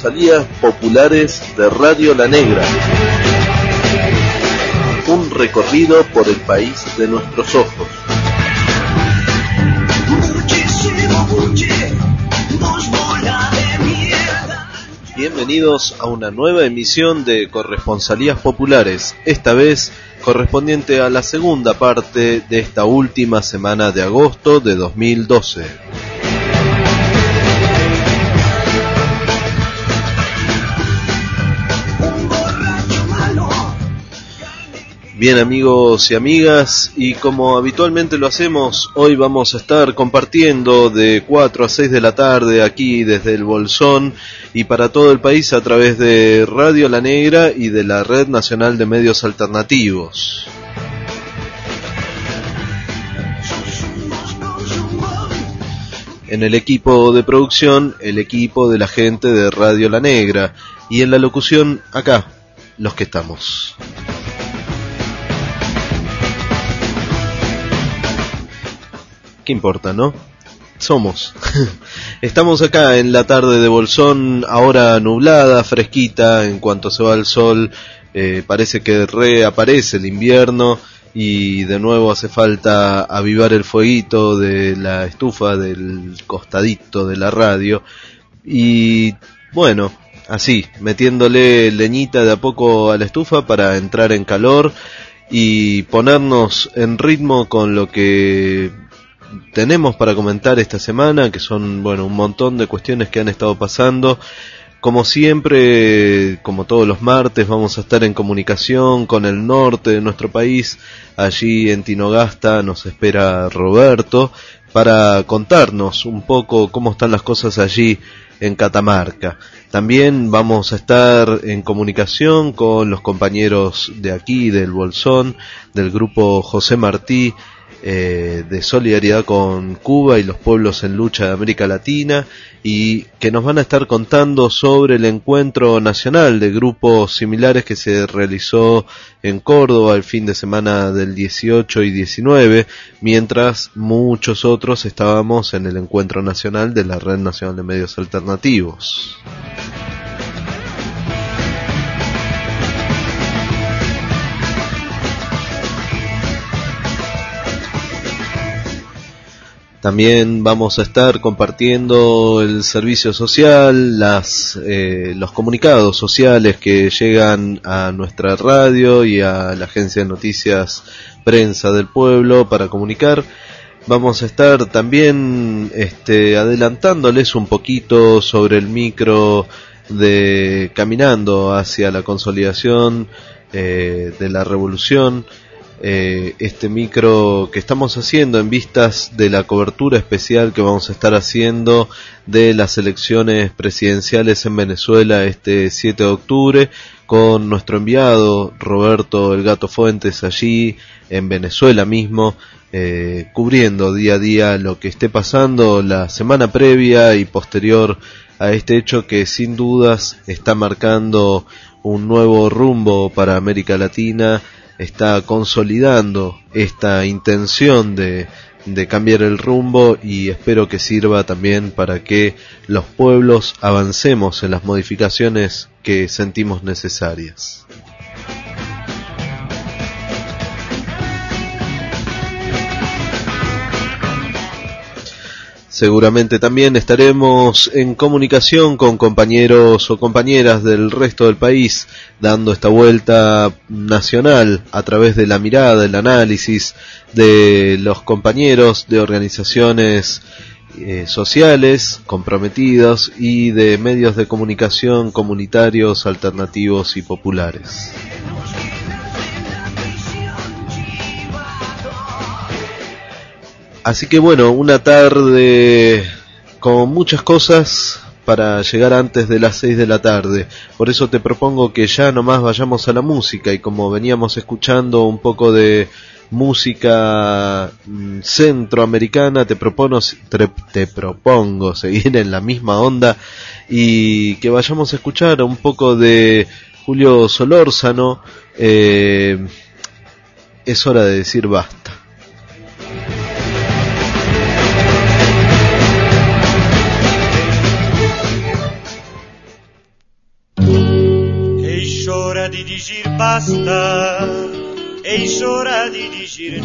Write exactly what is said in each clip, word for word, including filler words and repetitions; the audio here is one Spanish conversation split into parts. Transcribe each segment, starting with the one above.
corresponsalías populares de Radio La Negra. Un recorrido por el país de nuestros ojos. Bienvenidos a una nueva emisión de Corresponsalías Populares, esta vez correspondiente a la segunda parte de esta última semana de agosto de dos mil doce. Bien, amigos y amigas, y como habitualmente lo hacemos, hoy vamos a estar compartiendo de cuatro a seis de la tarde aquí desde el Bolsón y para todo el país a través de Radio La Negra y de la Red Nacional de Medios Alternativos. En el equipo de producción, el equipo de la gente de Radio La Negra, y en la locución, acá, los que estamos. ¿Qué importa, no? Somos. Estamos acá en la tarde de Bolsón, ahora nublada, fresquita, en cuanto se va el sol, eh, parece que reaparece el invierno y de nuevo hace falta avivar el fueguito de la estufa del costadito de la radio. Y bueno, así, metiéndole leñita de a poco a la estufa para entrar en calor y ponernos en ritmo con lo que tenemos para comentar esta semana, que son, bueno, un montón de cuestiones que han estado pasando. Como siempre, como todos los martes, vamos a estar en comunicación con el norte de nuestro país. Allí en Tinogasta nos espera Roberto para contarnos un poco cómo están las cosas allí en Catamarca. También vamos a estar en comunicación con los compañeros de aquí, del Bolsón, del grupo José Martí, Eh, de solidaridad con Cuba y los pueblos en lucha de América Latina, y que nos van a estar contando sobre el encuentro nacional de grupos similares que se realizó en Córdoba el fin de semana del dieciocho y diecinueve, mientras muchos otros estábamos en el encuentro nacional de la Red Nacional de Medios Alternativos. También vamos a estar compartiendo el servicio social, las, eh, los comunicados sociales que llegan a nuestra radio y a la agencia de noticias Prensa del Pueblo para comunicar. Vamos a estar también este, adelantándoles un poquito sobre el micro de Caminando hacia la consolidación eh, de la revolución. Eh, este micro que estamos haciendo en vistas de la cobertura especial que vamos a estar haciendo de las elecciones presidenciales en Venezuela este siete de octubre, con nuestro enviado Roberto El Gato Fuentes allí en Venezuela mismo, eh, cubriendo día a día lo que esté pasando la semana previa y posterior a este hecho que sin dudas está marcando un nuevo rumbo para América Latina. Está consolidando esta intención de, de cambiar el rumbo, y espero que sirva también para que los pueblos avancemos en las modificaciones que sentimos necesarias. Seguramente también estaremos en comunicación con compañeros o compañeras del resto del país, dando esta vuelta nacional a través de la mirada, el análisis de los compañeros de organizaciones eh, sociales comprometidos y de medios de comunicación comunitarios, alternativos y populares. Así que bueno, una tarde con muchas cosas para llegar antes de las seis de la tarde. Por eso te propongo que ya nomás vayamos a la música, y como veníamos escuchando un poco de música mmm, centroamericana, te propongo, te, te propongo seguir en la misma onda y que vayamos a escuchar un poco de Julio Solórzano. Eh, es hora de decir basta. hora di dizer basta, eis hora di dizer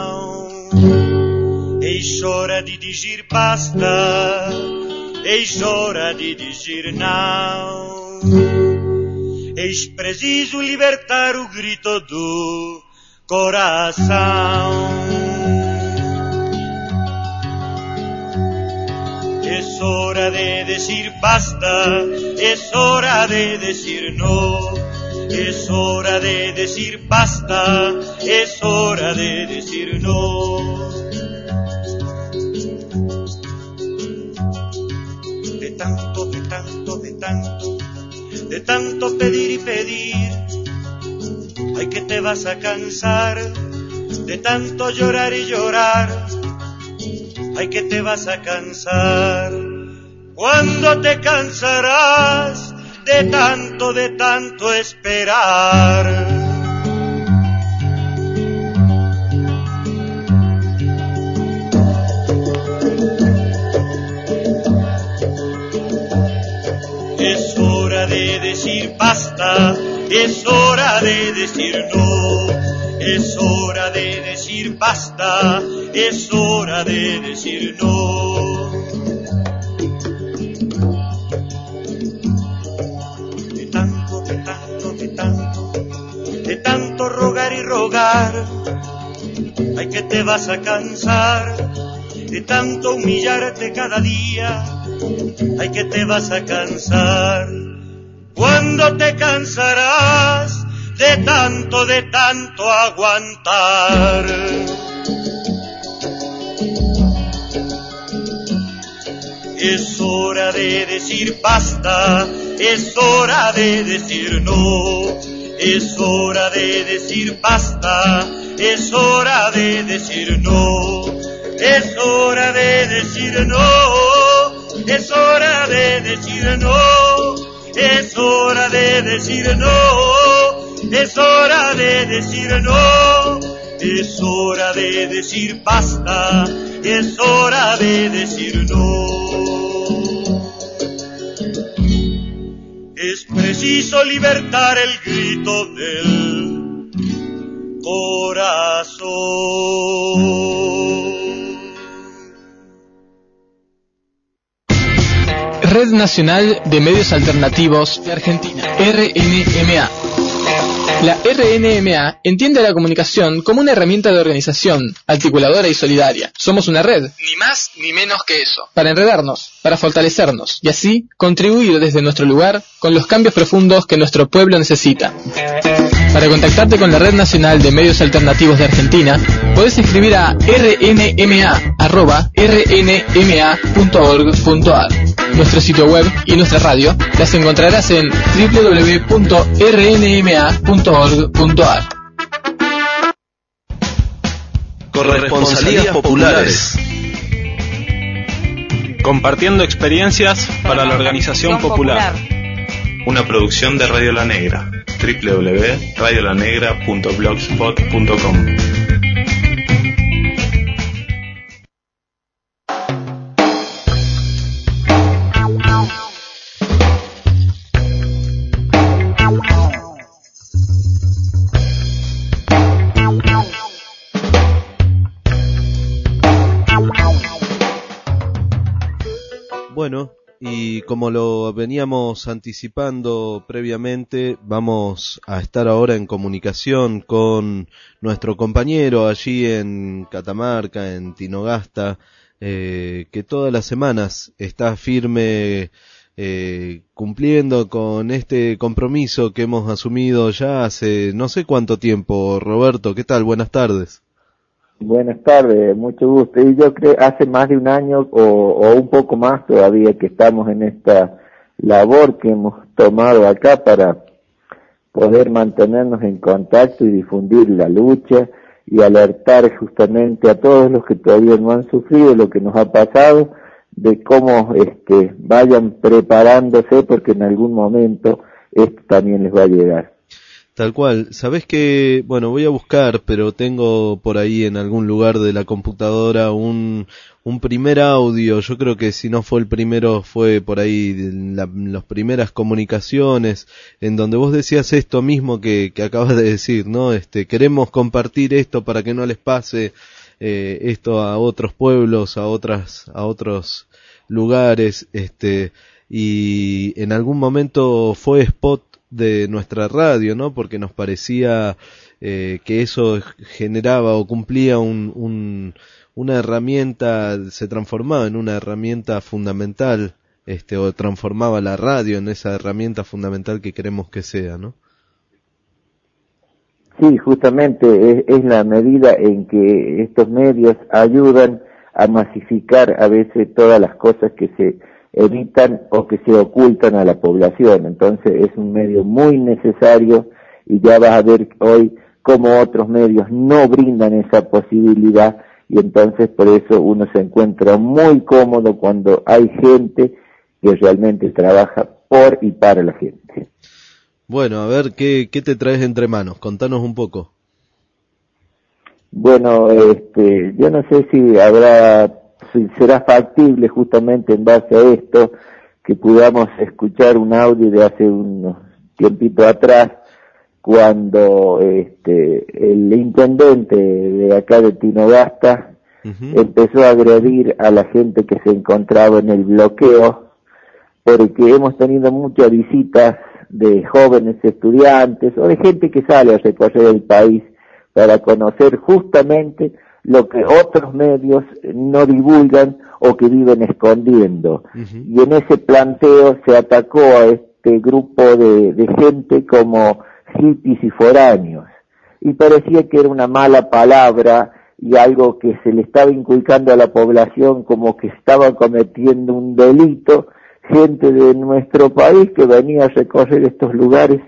não. Eis hora di dizer basta, eis hora di dizer não. Eis preciso libertar o grito do coração. Es hora de decir basta, es hora de decir no. Es hora de decir basta, es hora de decir no. De tanto, de tanto, de tanto, de tanto pedir y pedir, ay que te vas a cansar. De tanto llorar y llorar, ay que te vas a cansar. ¿Cuándo te cansarás de tanto, de tanto esperar? Es hora de decir basta, es hora de decir no. Es hora de decir basta, es hora de decir no. De tanto, de tanto, de tanto, de tanto rogar y rogar, ay que te vas a cansar. De tanto humillarte cada día, ay que te vas a cansar. ¿Cuándo te cansarás de tanto, de tanto aguantar? Es hora de decir basta, es hora de decir no. Es hora de decir basta, es hora de decir no. Es hora de decir no, es hora de decir no. Es hora de decir no, es hora de decir no. Es hora de decir basta, es hora de decir no. Es preciso libertar el grito del corazón. Red Nacional de Medios Alternativos de Argentina, R N M A. La R N M A entiende la comunicación como una herramienta de organización, articuladora y solidaria. Somos una red, ni más ni menos que eso, para enredarnos, para fortalecernos y así contribuir desde nuestro lugar con los cambios profundos que nuestro pueblo necesita. Para contactarte con la Red Nacional de Medios Alternativos de Argentina, podés escribir a r n m a arroba r n m a punto org punto a r. Nuestro sitio web y nuestra radio las encontrarás en w w w punto r n m a punto org punto a r. Corresponsalías populares. Compartiendo experiencias para la organización popular. Una producción de Radio La Negra. w w w punto radio la negra punto blogspot punto com. Bueno, y como lo veníamos anticipando previamente, vamos a estar ahora en comunicación con nuestro compañero allí en Catamarca, en Tinogasta, eh, que todas las semanas está firme eh, cumpliendo con este compromiso que hemos asumido ya hace no sé cuánto tiempo. Roberto, ¿qué tal? Buenas tardes. Buenas tardes, mucho gusto. Y yo creo hace más de un año o, o un poco más todavía que estamos en esta labor que hemos tomado acá para poder mantenernos en contacto y difundir la lucha y alertar justamente a todos los que todavía no han sufrido lo que nos ha pasado, de cómo este vayan preparándose porque en algún momento esto también les va a llegar. Tal cual. Sabés que, bueno, voy a buscar, pero tengo por ahí en algún lugar de la computadora un un primer audio, yo creo que si no fue el primero, fue por ahí la, las primeras comunicaciones, en donde vos decías esto mismo que, que acabas de decir, ¿no? Este, queremos compartir esto para que no les pase eh, esto a otros pueblos, a otras, a otros lugares, este, y en algún momento fue spot de nuestra radio, ¿no? Porque nos parecía eh, que eso generaba o cumplía un, un una herramienta, se transformaba en una herramienta fundamental, este, o transformaba la radio en esa herramienta fundamental que queremos que sea, ¿no? Sí, justamente es, es la medida en que estos medios ayudan a masificar a veces todas las cosas que se evitan o que se ocultan a la población. Entonces es un medio muy necesario y ya vas a ver hoy cómo otros medios no brindan esa posibilidad. Y entonces por eso uno se encuentra muy cómodo cuando hay gente que realmente trabaja por y para la gente. Bueno, a ver, ¿qué, qué te traes entre manos? Contanos un poco. Bueno, este, yo no sé si habrá, si será factible justamente en base a esto, que podamos escuchar un audio de hace unos tiempitos atrás, cuando este el intendente de acá de Tinogasta uh-huh. empezó a agredir a la gente que se encontraba en el bloqueo, porque hemos tenido muchas visitas de jóvenes estudiantes o de gente que sale a recorrer el país para conocer justamente lo que otros medios no divulgan o que viven escondiendo. Uh-huh. Y en ese planteo se atacó a este grupo de, de gente como hippies y foráneos, y parecía que era una mala palabra y algo que se le estaba inculcando a la población como que estaba cometiendo un delito, gente de nuestro país que venía a recorrer estos lugares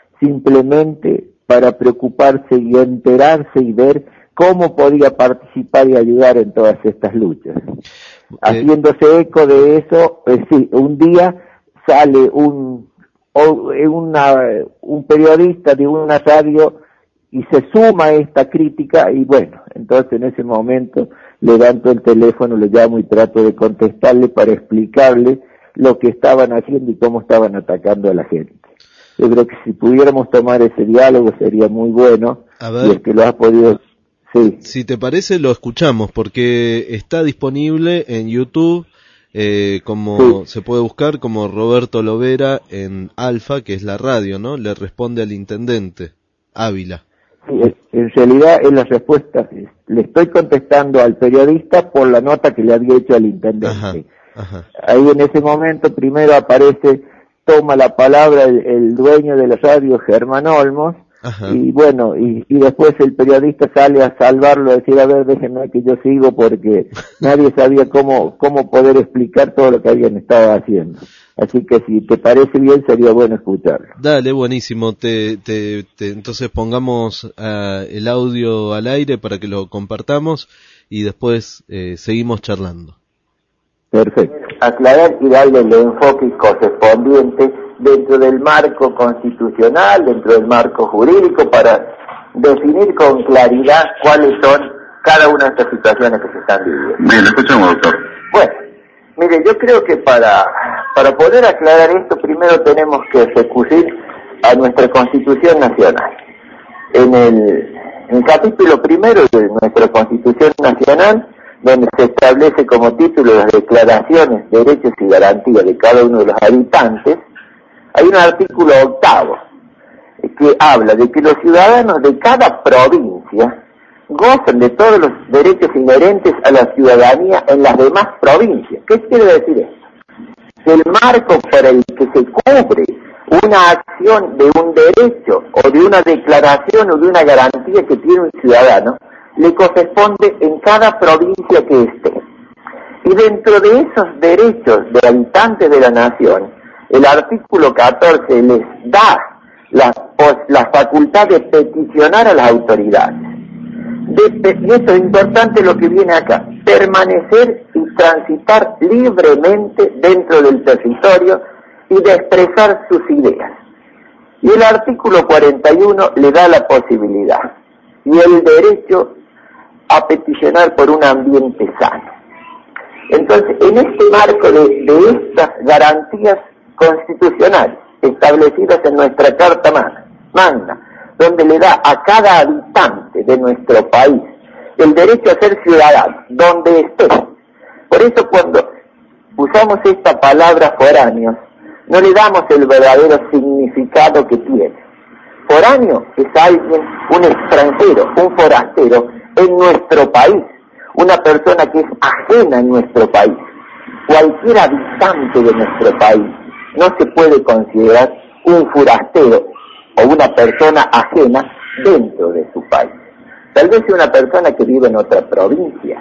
simplemente para preocuparse y enterarse y ver cómo podía participar y ayudar en todas estas luchas. Okay. Haciéndose eco de eso, pues sí, un día sale un o una, un periodista de una radio y se suma a esta crítica y bueno, entonces en ese momento levanto el teléfono, le llamo y trato de contestarle para explicarle lo que estaban haciendo y cómo estaban atacando a la gente. Yo creo que si pudiéramos tomar ese diálogo sería muy bueno. A ver, y el que lo ha podido... Sí. Si te parece lo escuchamos porque está disponible en YouTube. Eh, como sí. Se puede buscar como Roberto Lovera en Alfa, que es la radio, ¿no? Le responde al intendente Ávila. Sí, en realidad es la respuesta. Le estoy contestando al periodista por la nota que le había hecho al intendente. Ajá, ajá. Ahí en ese momento primero aparece, toma la palabra el, el dueño de la radio, Germán Olmos. Ajá. Y bueno, y, y después el periodista sale a salvarlo, a decir, a ver, déjenme que yo sigo, porque nadie sabía cómo cómo poder explicar todo lo que habían estado haciendo. Así que si te parece bien, sería bueno escucharlo. Dale, buenísimo. Te, te, te entonces pongamos uh, el audio al aire para que lo compartamos y después eh, seguimos charlando. Perfecto. Aclarar y darle el enfoque correspondiente dentro del marco constitucional, dentro del marco jurídico, para definir con claridad cuáles son cada una de estas situaciones que se están viviendo. Bien, escuchamos, doctor. Bueno, mire, yo creo que para, para poder aclarar esto, primero tenemos que recurrir a nuestra Constitución Nacional. En el, en el capítulo primero de nuestra Constitución Nacional, donde se establece como título las declaraciones, derechos y garantías de cada uno de los habitantes, hay un artículo octavo que habla de que los ciudadanos de cada provincia gozan de todos los derechos inherentes a la ciudadanía en las demás provincias. ¿Qué quiere decir esto? El marco para el que se cubre una acción de un derecho o de una declaración o de una garantía que tiene un ciudadano le corresponde en cada provincia que esté. Y dentro de esos derechos de habitantes de la nación, el artículo catorce les da la, la facultad de peticionar a las autoridades. De, de, y eso es importante lo que viene acá, permanecer y transitar libremente dentro del territorio y de expresar sus ideas. Y el artículo cuarenta y uno le da la posibilidad y el derecho a peticionar por un ambiente sano. Entonces, en este marco de, de estas garantías constitucionales establecidas en nuestra Carta Magna, donde le da a cada habitante de nuestro país el derecho a ser ciudadano, donde esté. Por eso cuando usamos esta palabra foráneos, no le damos el verdadero significado que tiene. Foráneo es alguien, un extranjero, un forastero en nuestro país, una persona que es ajena en nuestro país. Cualquier habitante de nuestro país no se puede considerar un forastero o una persona ajena dentro de su país. Tal vez sea una persona que vive en otra provincia,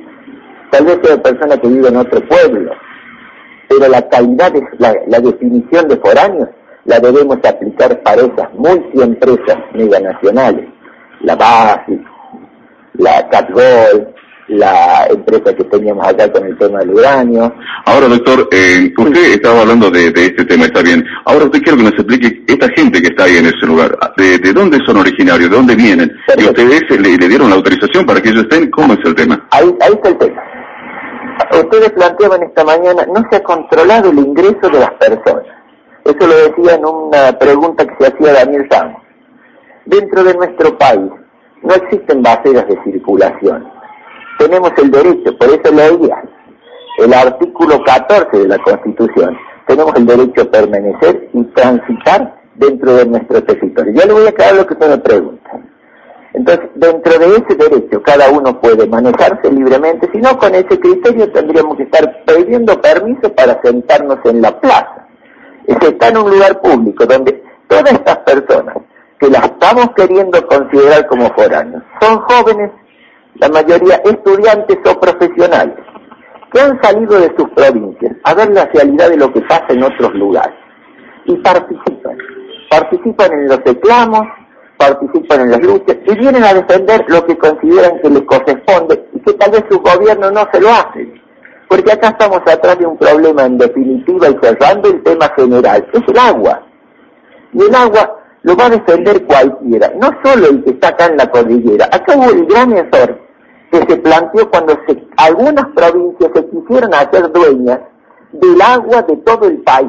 tal vez sea una persona que vive en otro pueblo, pero la calidad, de, la, la definición de foráneos la debemos aplicar para esas multiempresas meganacionales, la BASF, la Catgol, la empresa que teníamos acá con el tema del uranio. Ahora, doctor, eh, usted sí. estaba hablando de, de este tema, está bien. Ahora usted quiere que nos explique esta gente que está ahí en ese lugar, ¿de, de dónde son originarios, de dónde vienen? Y ustedes le, le dieron la autorización para que ellos estén, ¿cómo es el tema? Ahí, ahí está el tema. Ustedes planteaban esta mañana, no se ha controlado el ingreso de las personas. Eso lo decía en una pregunta que se hacía Daniel Ramos. Dentro de nuestro país no existen barreras de circulación. Tenemos el derecho, por eso leía el artículo catorce de la Constitución, tenemos el derecho a permanecer y transitar dentro de nuestro territorio. Ya le voy a aclarar lo que usted me pregunta. Entonces, dentro de ese derecho, cada uno puede manejarse libremente, si no, con ese criterio tendríamos que estar pidiendo permiso para sentarnos en la plaza. Se está en un lugar público donde todas estas personas que las estamos queriendo considerar como foráneos son jóvenes, la mayoría estudiantes o profesionales, que han salido de sus provincias a ver la realidad de lo que pasa en otros lugares y participan, participan en los reclamos, participan en las luchas y vienen a defender lo que consideran que les corresponde y que tal vez su gobierno no se lo hace, porque acá estamos atrás de un problema en definitiva y cerrando el tema general, es el agua, y el agua lo va a defender cualquiera, no solo el que está acá en la cordillera. Acá hubo el gran error que se planteó cuando se, algunas provincias se quisieron hacer dueñas del agua de todo el país.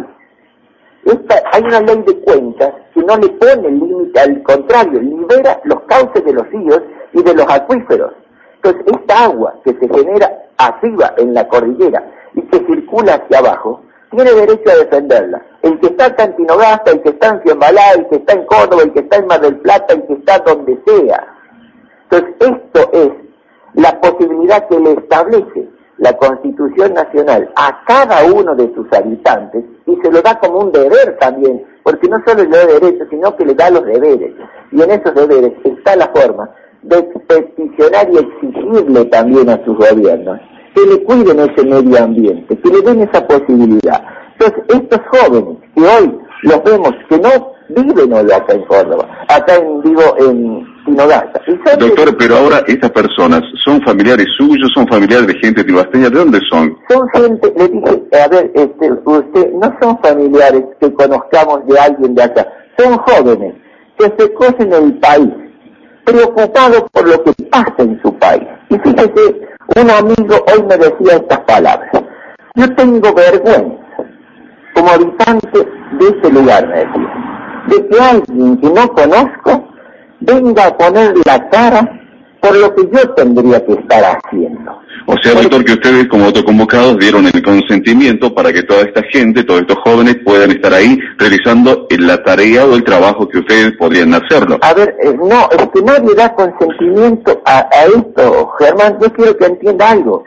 Esta, hay una ley de cuencas que no le pone límite, al contrario, libera los cauces de los ríos y de los acuíferos. Entonces, esta agua que se genera arriba en la cordillera y que circula hacia abajo, tiene derecho a defenderla. El que está en Tinogasta, el que está en Fiambalá, el que está en Córdoba, el que está en Mar del Plata, el que está donde sea. Entonces, esto es la posibilidad que le establece la Constitución Nacional a cada uno de sus habitantes y se lo da como un deber también, porque no solo le da derechos, sino que le da los deberes. Y en esos deberes está la forma de peticionar y exigirle también a sus gobiernos que le cuiden ese medio ambiente, que le den esa posibilidad. Entonces, estos jóvenes que hoy los vemos que no viven hoy acá en Córdoba, acá en vivo en Tinogasta. Doctor, de... pero ahora estas personas son familiares suyos, son familiares de gente tibasteña, ¿de dónde son? Son gente, le dije, a ver, este, usted, no son familiares que conozcamos de alguien de acá, son jóvenes que se cocen en el país, preocupados por lo que pasa en su país. Y fíjese, un amigo hoy me decía estas palabras: yo tengo vergüenza, como habitante de ese lugar, me decía, de que alguien que no conozco venga a poner la cara por lo que yo tendría que estar haciendo. O sea, doctor, que ustedes como autoconvocados dieron el consentimiento para que toda esta gente, todos estos jóvenes puedan estar ahí realizando la tarea o el trabajo que ustedes podrían hacerlo. A ver, eh, no, es que nadie da consentimiento a, a esto, Germán. Yo quiero que entienda algo.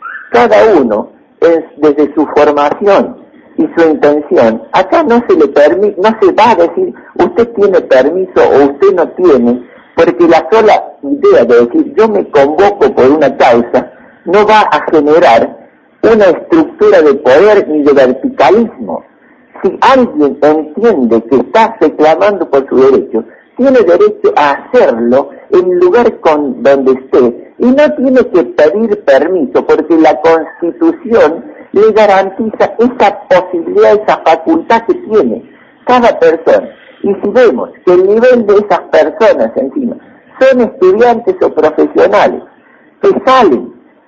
Cada uno, es desde su formación y su intención, acá no se le permite, no se va a decir usted tiene permiso o usted no tiene, porque la sola idea de decir yo me convoco por una causa no va a generar una estructura de poder ni de verticalismo. Si alguien entiende que está reclamando por su derecho, tiene derecho a hacerlo en el lugar con donde esté y no tiene que pedir permiso, porque la Constitución le garantiza esa posibilidad, esa facultad que tiene cada persona. Y si vemos que el nivel de esas personas encima son estudiantes o profesionales que salen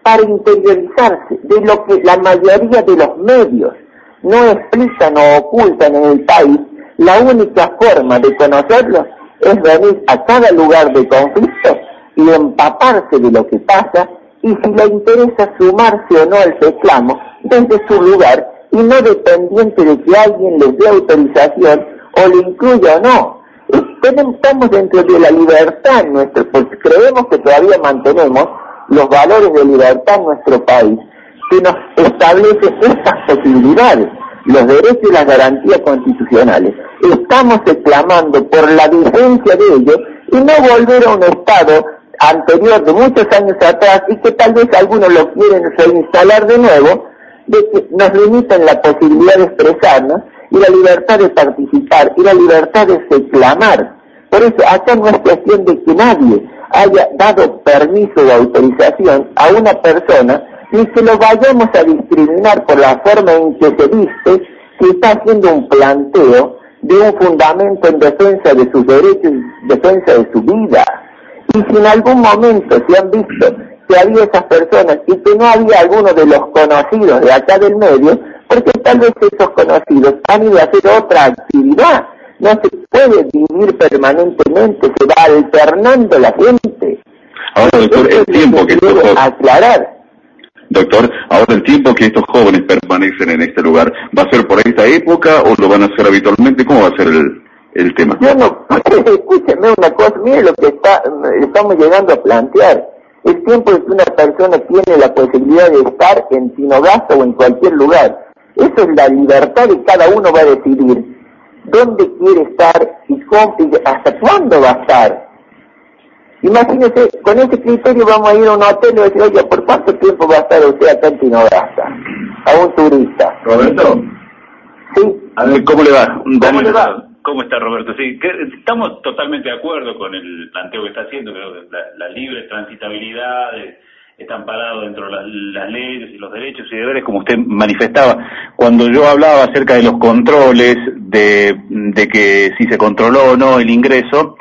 para interiorizarse de lo que la mayoría de los medios no explican o ocultan en el país. La única forma de conocerlos es venir a cada lugar de conflicto y empaparse de lo que pasa, y si le interesa sumarse o no al reclamo desde su lugar, y no dependiente de que alguien les dé autorización o le incluya o no. Estamos dentro de la libertad nuestro, porque creemos que todavía mantenemos los valores de libertad en nuestro país, que nos establecen estas posibilidades, los derechos y las garantías constitucionales. Estamos reclamando por la vigencia de ellos y no volver a un estado anterior de muchos años atrás, y que tal vez algunos lo quieren reinstalar de nuevo, de que nos limiten la posibilidad de expresarnos y la libertad de participar y la libertad de reclamar. Por eso acá no es cuestión de que nadie haya dado permiso o autorización a una persona, ni que lo vayamos a discriminar por la forma en que se viste, que está haciendo un planteo de un fundamento en defensa de sus derechos y defensa de su vida. Y si en algún momento se han visto que había esas personas y que no había alguno de los conocidos de acá del medio, porque tal vez esos conocidos han ido a hacer otra actividad. No se puede vivir permanentemente, se va alternando la gente. Ahora, doctor, el tiempo que estos jóvenes... aclarar. Doctor, ahora el tiempo que estos jóvenes permanecen en este lugar, ¿va a ser por esta época o lo van a hacer habitualmente? ¿Cómo va a ser el, el tema? Yo no, escúcheme una cosa, mire lo que está, estamos llegando a plantear. El tiempo es que una persona tiene la posibilidad de estar en Tinogasta o en cualquier lugar. Eso es la libertad de cada uno, va a decidir dónde quiere estar y cómo, y hasta cuándo va a estar. Imagínese, con ese criterio vamos a ir a un hotel y decir, oye, ¿por cuánto tiempo va a estar usted acá en Tinogasta? A un turista. ¿Roberto? Sí. A ver, ¿cómo le va? ¿Cómo le va? ¿Cómo está, Roberto? Sí, que estamos totalmente de acuerdo con el planteo que está haciendo. Creo que la, la libre transitabilidad eh, está amparado dentro de las, las leyes y los derechos y deberes, como usted manifestaba. Cuando yo hablaba acerca de los controles, de, de que si se controló o no el ingreso,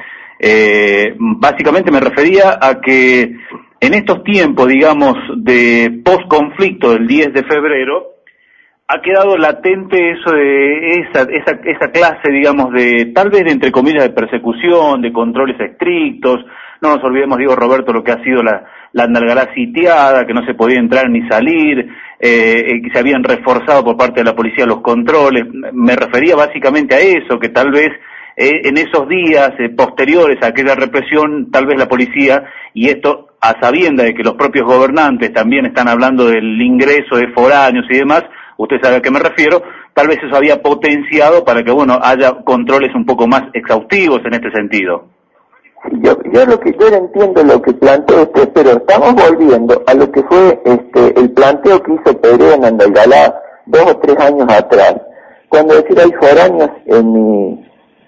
eh, básicamente me refería a que en estos tiempos, digamos, de post-conflicto del diez de febrero, ha quedado latente eso de esa, esa, esa clase, digamos, de, tal vez, entre comillas, de persecución, de controles estrictos. No nos olvidemos, digo, Roberto, lo que ha sido la, la Andalgalá sitiada, que no se podía entrar ni salir, eh, que se habían reforzado por parte de la policía los controles. Me refería básicamente a eso, que tal vez eh, en esos días eh, posteriores a aquella represión, tal vez la policía, y esto a sabienda de que los propios gobernantes también están hablando del ingreso de foráneos y demás, usted sabe a qué me refiero, tal vez eso había potenciado para que, bueno, haya controles un poco más exhaustivos en este sentido. Yo, yo lo que yo entiendo lo que planteó usted, pero estamos volviendo a lo que fue este el planteo que hizo Perea en Andalgalá dos o tres años atrás, cuando decir hay foráneos en mi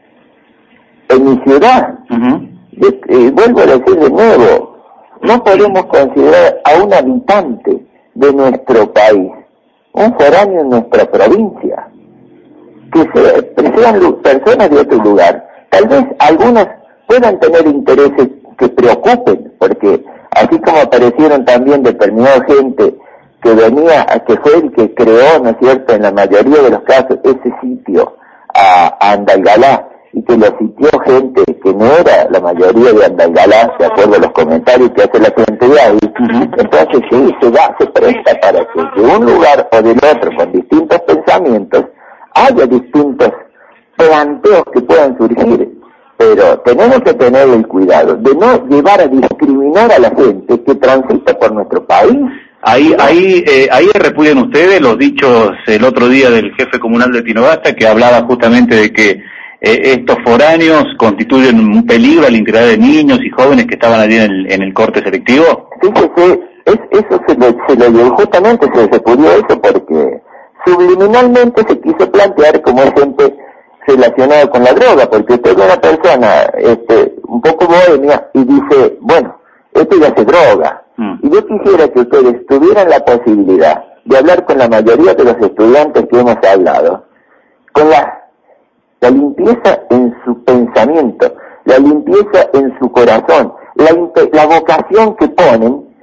en mi ciudad. Uh-huh. Yo, eh, vuelvo a decir de nuevo, no podemos considerar a un habitante de nuestro país un foráneo en nuestra provincia, que se, sean personas de otro lugar. Tal vez algunas puedan tener intereses que preocupen, porque así como aparecieron también determinada gente que venía, que fue el que creó, ¿no es cierto?, en la mayoría de los casos, ese sitio a, a Andalgalá, y que lo sitió gente que no era la mayoría de Andalgalá, de acuerdo a los comentarios que hace la gente de ahí. Uh-huh. Entonces sí, se da, se presta para que de un lugar o del otro, con distintos pensamientos, haya distintos planteos que puedan surgir. Pero tenemos que tener el cuidado de no llevar a discriminar a la gente que transita por nuestro país. Ahí, ahí, eh, ahí repudian ustedes los dichos el otro día del jefe comunal de Tinogasta, que hablaba justamente de que Eh, estos foráneos constituyen un peligro a la integridad de niños y jóvenes que estaban allí en el, en el corte selectivo. Sí, sí, sí. Es, eso se lo, se lo llevó, justamente se repudió eso porque subliminalmente se quiso plantear como gente relacionada con la droga, porque usted es una persona este, un poco bohemia y dice, bueno, esto ya se droga. Mm. Y yo quisiera que ustedes tuvieran la posibilidad de hablar con la mayoría de los estudiantes que hemos hablado, con la la limpieza en su pensamiento, la limpieza en su corazón, la, la vocación que ponen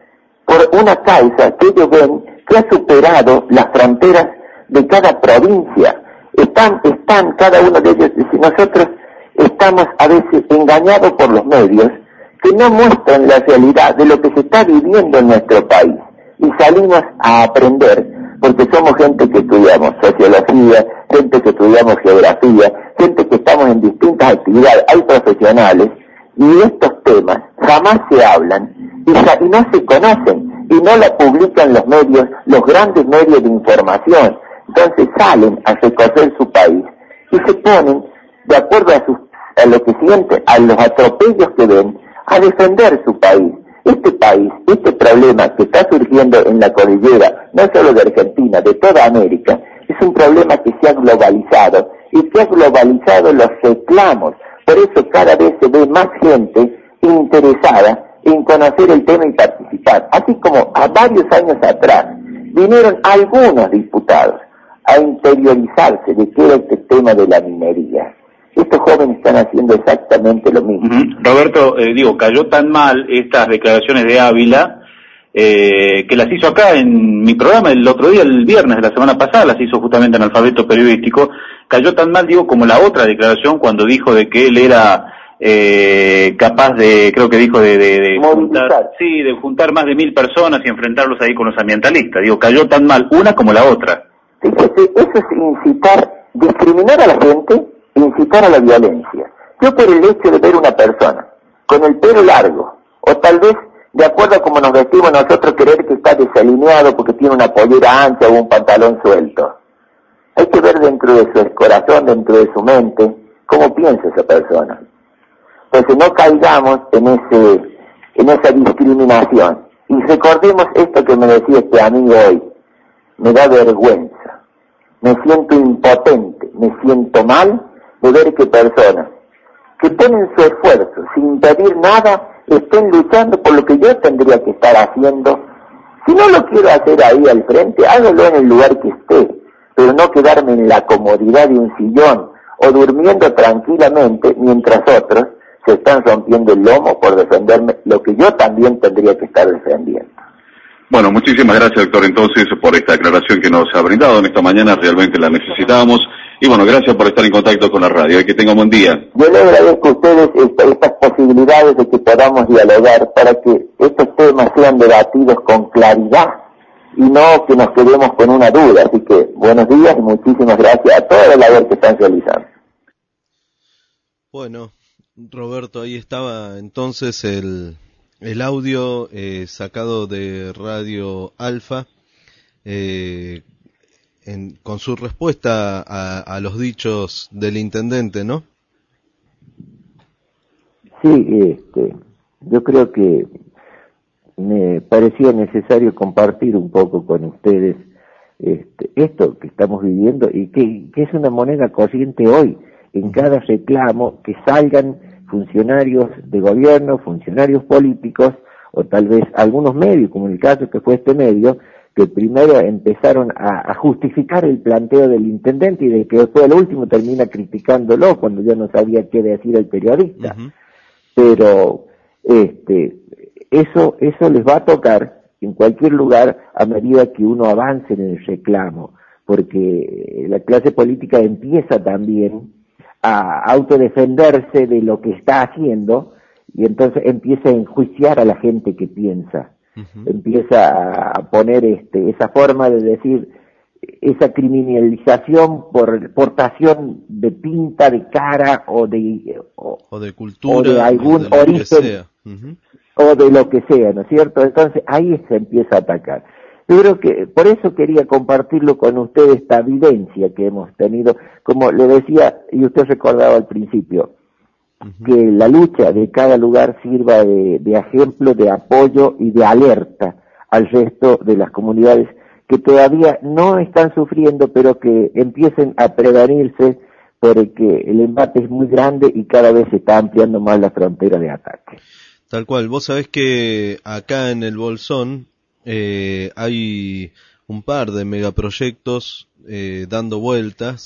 por una causa que ellos ven que ha superado las fronteras de cada provincia. Están, están cada uno de ellos, si nosotros estamos a veces engañados por los medios que no muestran la realidad de lo que se está viviendo en nuestro país, y salimos a aprender, porque somos gente que estudiamos sociología, gente que estudiamos geografía, gente que estamos en distintas actividades, hay profesionales, y estos temas jamás se hablan y, y no se conocen, y no la publican los medios, los grandes medios de información. Entonces salen a recoger su país y se ponen, de acuerdo a, sus, a lo que sienten, a los atropellos que ven, a defender su país. Este país, este problema que está surgiendo en la cordillera, no solo de Argentina, de toda América, es un problema que se ha globalizado, y que ha globalizado los reclamos. Por eso cada vez se ve más gente interesada en conocer el tema y participar. Así como a varios años atrás vinieron algunos diputados a interiorizarse de qué era este tema de la minería. Estos jóvenes están haciendo exactamente lo mismo. Uh-huh. Roberto, eh, digo, cayó tan mal estas declaraciones de Ávila, eh, que las hizo acá en mi programa el otro día, el viernes de la semana pasada, las hizo justamente en Alfabeto Periodístico. Cayó tan mal, digo, como la otra declaración cuando dijo de que él era eh, capaz de, creo que dijo de, de, de juntar, sí, de juntar más de mil personas y enfrentarlos ahí con los ambientalistas. Digo, cayó tan mal una como la otra. Fíjese, eso es incitar, discriminar a la gente, incitar a la violencia. Yo por el hecho de ver una persona con el pelo largo, o tal vez de acuerdo a como nos vestimos nosotros, creer que está desalineado porque tiene una pollera ancha o un pantalón suelto. Hay que ver dentro de su corazón, dentro de su mente, cómo piensa esa persona. Entonces no caigamos en ese, en esa discriminación. Y recordemos esto que me decía este amigo hoy. Me da vergüenza, me siento impotente, me siento mal de ver que personas que ponen su esfuerzo sin pedir nada estén luchando por lo que yo tendría que estar haciendo. Si no lo quiero hacer ahí al frente, hágalo en el lugar que esté, pero no quedarme en la comodidad de un sillón o durmiendo tranquilamente mientras otros se están rompiendo el lomo por defenderme lo que yo también tendría que estar defendiendo. Bueno, muchísimas gracias, doctor, entonces, por esta aclaración que nos ha brindado en esta mañana. Realmente la necesitábamos. Y bueno, gracias por estar en contacto con la radio. Y que tenga un buen día. Yo le agradezco a ustedes estas posibilidades de que podamos dialogar para que estos temas sean debatidos con claridad y no que nos quedemos con una duda. Así que buenos días y muchísimas gracias a toda la labor que están realizando. Bueno, Roberto, ahí estaba entonces el... El audio eh, sacado de Radio Alfa, eh, en, con su respuesta a, a los dichos del intendente, ¿no? Sí, este, yo creo que me parecía necesario compartir un poco con ustedes este, esto que estamos viviendo y que, que es una moneda corriente hoy. En cada reclamo que salgan funcionarios de gobierno, funcionarios políticos, o tal vez algunos medios, como el caso que fue este medio, que primero empezaron a, a justificar el planteo del intendente y de que después al último termina criticándolo cuando ya no sabía qué decir el periodista. Uh-huh. Pero este eso eso les va a tocar en cualquier lugar a medida que uno avance en el reclamo, porque la clase política empieza también a autodefenderse de lo que está haciendo y entonces empieza a enjuiciar a la gente que piensa. Uh-huh. Empieza a poner este esa forma de decir, esa criminalización por portación de pinta, de cara o de o, o de cultura o de algún o de origen uh-huh. o de lo que sea, ¿no es cierto? Entonces ahí se empieza a atacar. Yo creo que por eso quería compartirlo con ustedes, esta vivencia que hemos tenido, como le decía, y usted recordaba al principio, uh-huh. que la lucha de cada lugar sirva de, de ejemplo, de apoyo y de alerta al resto de las comunidades que todavía no están sufriendo, pero que empiecen a prevenirse porque el embate es muy grande y cada vez se está ampliando más la frontera de ataque. Tal cual, vos sabés que acá en el Bolsón Eh, hay un par de megaproyectos eh, dando vueltas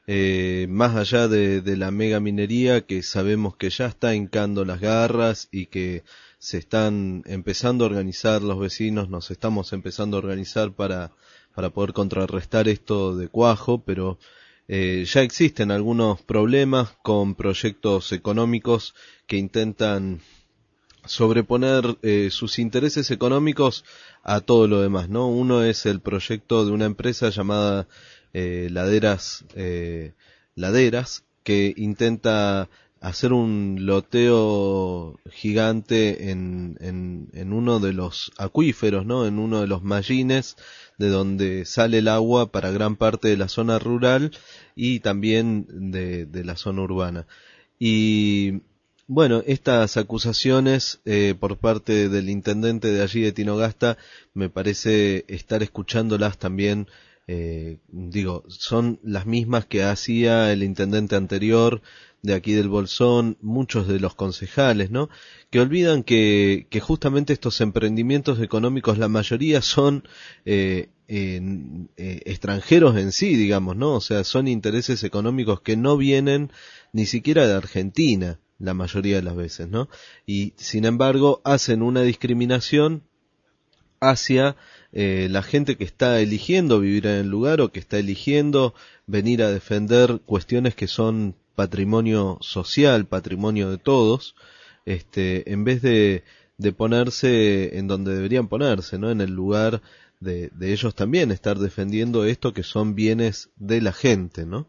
eh, más allá de, de la mega minería que sabemos que ya está hincando las garras y que se están empezando a organizar los vecinos, nos estamos empezando a organizar para, para poder contrarrestar esto de cuajo, pero eh, ya existen algunos problemas con proyectos económicos que intentan sobreponer eh, sus intereses económicos a todo lo demás, ¿no? Uno es el proyecto de una empresa llamada eh, Laderas eh, Laderas, que intenta hacer un loteo gigante en, en, en uno de los acuíferos, ¿no? En uno de los mallines de donde sale el agua para gran parte de la zona rural y también de, de la zona urbana. Y bueno, estas acusaciones eh, por parte del intendente de allí de Tinogasta, me parece estar escuchándolas también, eh, digo, son las mismas que hacía el intendente anterior de aquí del Bolsón, muchos de los concejales, ¿no? Que olvidan que, que justamente estos emprendimientos económicos, la mayoría son eh, en, eh, extranjeros en sí, digamos, ¿no? O sea, son intereses económicos que no vienen ni siquiera de Argentina, la mayoría de las veces, ¿no? Y sin embargo hacen una discriminación hacia eh, la gente que está eligiendo vivir en el lugar o que está eligiendo venir a defender cuestiones que son patrimonio social, patrimonio de todos, este, en vez de, de ponerse en donde deberían ponerse, ¿no? En el lugar de, de ellos también estar defendiendo esto que son bienes de la gente, ¿no?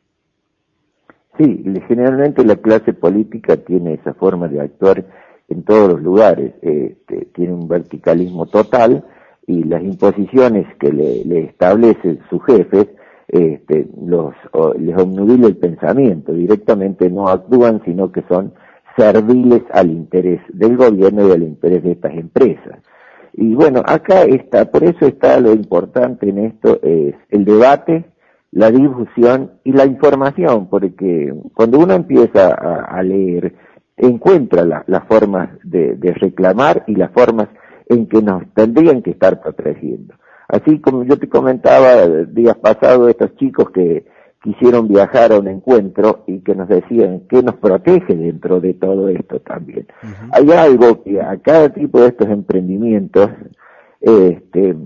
Sí, generalmente la clase política tiene esa forma de actuar en todos los lugares, este, tiene un verticalismo total y las imposiciones que le, le establecen sus jefes este, los, o, les obnubila el pensamiento, directamente no actúan sino que son serviles al interés del gobierno y al interés de estas empresas. Y bueno, acá está, por eso está lo importante en esto, es el debate, la difusión y la información, porque cuando uno empieza a, a leer, encuentra la, las formas de, de reclamar y las formas en que nos tendrían que estar protegiendo. Así como yo te comentaba días pasados, estos chicos que quisieron viajar a un encuentro y que nos decían que nos protege dentro de todo esto también. Uh-huh. Hay algo que a cada tipo de estos emprendimientos este,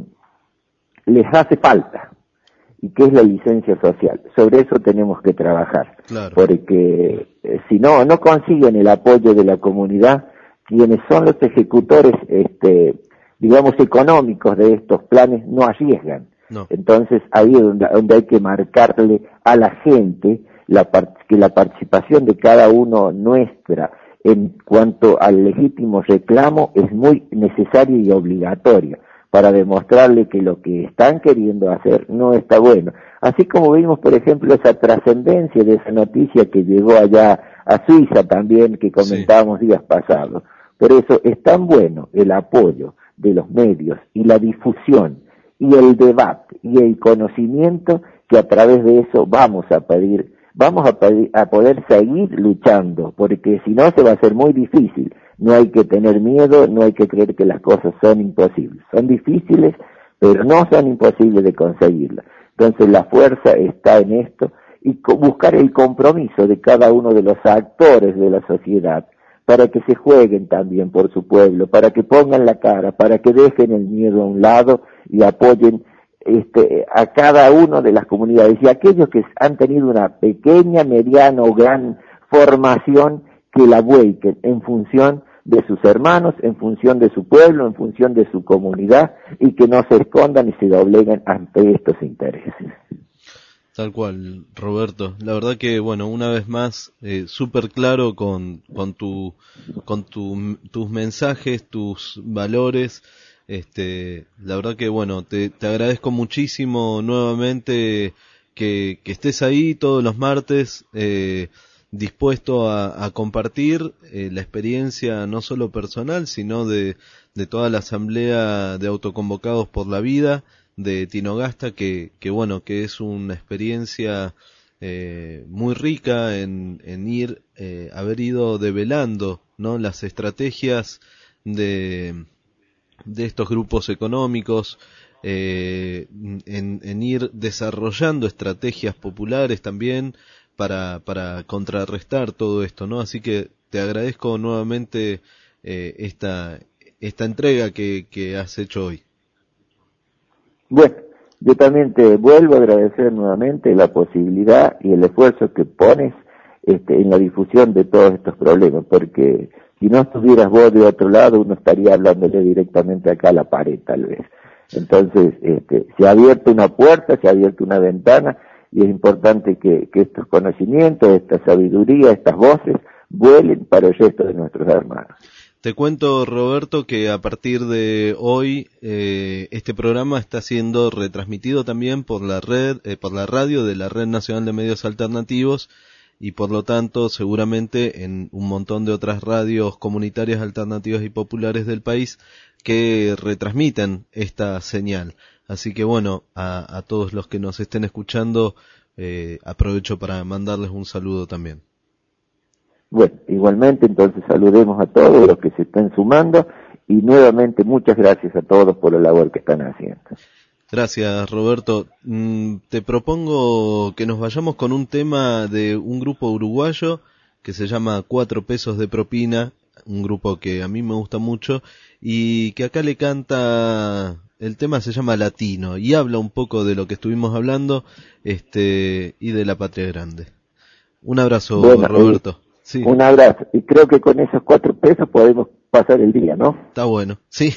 les hace falta, y que es la licencia social. Sobre eso tenemos que trabajar, claro. Porque eh, si no, no consiguen el apoyo de la comunidad, quienes son los ejecutores, este, digamos, económicos de estos planes, no arriesgan. No. Entonces, ahí es donde, donde hay que marcarle a la gente la que la participación de cada uno nuestra en cuanto al legítimo reclamo es muy necesaria y obligatoria, para demostrarle que lo que están queriendo hacer no está bueno. Así como vimos, por ejemplo, esa trascendencia de esa noticia que llegó allá a Suiza también, que comentábamos sí. días pasados. Por eso es tan bueno el apoyo de los medios y la difusión y el debate y el conocimiento, que a través de eso vamos a pedir, vamos a, pedir, a poder seguir luchando, porque si no se va a hacer muy difícil. No hay que tener miedo, no hay que creer que las cosas son imposibles. Son difíciles, pero no son imposibles de conseguirlas. Entonces la fuerza está en esto y buscar el compromiso de cada uno de los actores de la sociedad para que se jueguen también por su pueblo, para que pongan la cara, para que dejen el miedo a un lado y apoyen este, a cada una de las comunidades. Y aquellos que han tenido una pequeña, mediana o gran formación, que la vuelquen en función de sus hermanos, en función de su pueblo, en función de su comunidad, y que no se escondan y se dobleguen ante estos intereses. Tal cual, Roberto. La verdad que, bueno, una vez más, eh, súper claro con, con tu, con tu, tus mensajes, tus valores. Este, la verdad que, bueno, te, te agradezco muchísimo nuevamente que, que estés ahí todos los martes, eh, dispuesto a, a compartir eh, la experiencia no solo personal, sino de, de toda la asamblea de autoconvocados por la vida de Tinogasta, que, que bueno, que es una experiencia eh, muy rica en, en ir, eh, haber ido develando, ¿no? Las estrategias de, de estos grupos económicos, eh, en, en ir desarrollando estrategias populares también para, para contrarrestar todo esto, ¿no? Así que te agradezco nuevamente eh, esta, esta entrega que, que has hecho hoy. Bueno, yo también te vuelvo a agradecer nuevamente la posibilidad y el esfuerzo que pones este, en la difusión de todos estos problemas, porque si no estuvieras vos de otro lado, uno estaría hablándole directamente acá a la pared, tal vez. Entonces, este, se ha abierto una puerta, se ha abierto una ventana, y es importante que, que estos conocimientos, esta sabiduría, estas voces, vuelen para el resto de nuestros hermanos. Te cuento, Roberto, que a partir de hoy eh, este programa está siendo retransmitido también por la red, eh, por la radio de la Red Nacional de Medios Alternativos, y por lo tanto seguramente en un montón de otras radios comunitarias, alternativas y populares del país que retransmiten esta señal. Así que bueno, a, a todos los que nos estén escuchando, eh, aprovecho para mandarles un saludo también. Bueno, igualmente entonces saludemos a todos los que se estén sumando y nuevamente muchas gracias a todos por la labor que están haciendo. Gracias, Roberto. Mm, te propongo que nos vayamos con un tema de un grupo uruguayo que se llama Cuatro Pesos de Propina, un grupo que a mí me gusta mucho y que acá le canta, el tema se llama Latino y habla un poco de lo que estuvimos hablando este y de la patria grande. Un abrazo, bueno, Roberto. Eh, sí. Un abrazo. Y creo que con esos cuatro pesos podemos pasar el día, ¿no? Está bueno, sí.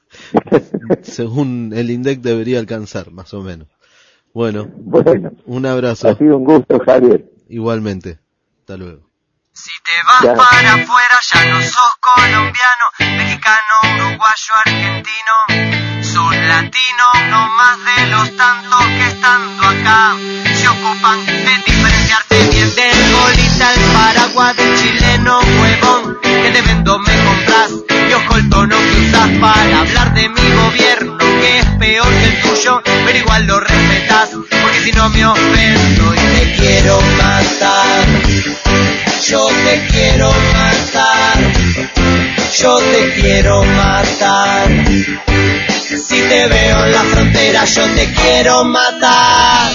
Según el INDEC debería alcanzar, más o menos. Bueno, bueno, un abrazo. Ha sido un gusto, Javier. Igualmente. Hasta luego. Si te vas ya. para afuera ya no sos colombiano, mexicano, uruguayo, argentino, sos latino, no más de los tantos que estando acá se ocupan de diferenciarte bien del bolita, el paraguas, del chileno, huevón, que de vendo me compras, y ojo el tono que usas para hablar de mi gobierno, que es peor que el tuyo, pero igual lo respetas, porque si no me ofendo y te quiero matar. Yo te quiero matar, yo te quiero matar. Si te veo en la frontera, yo te quiero matar.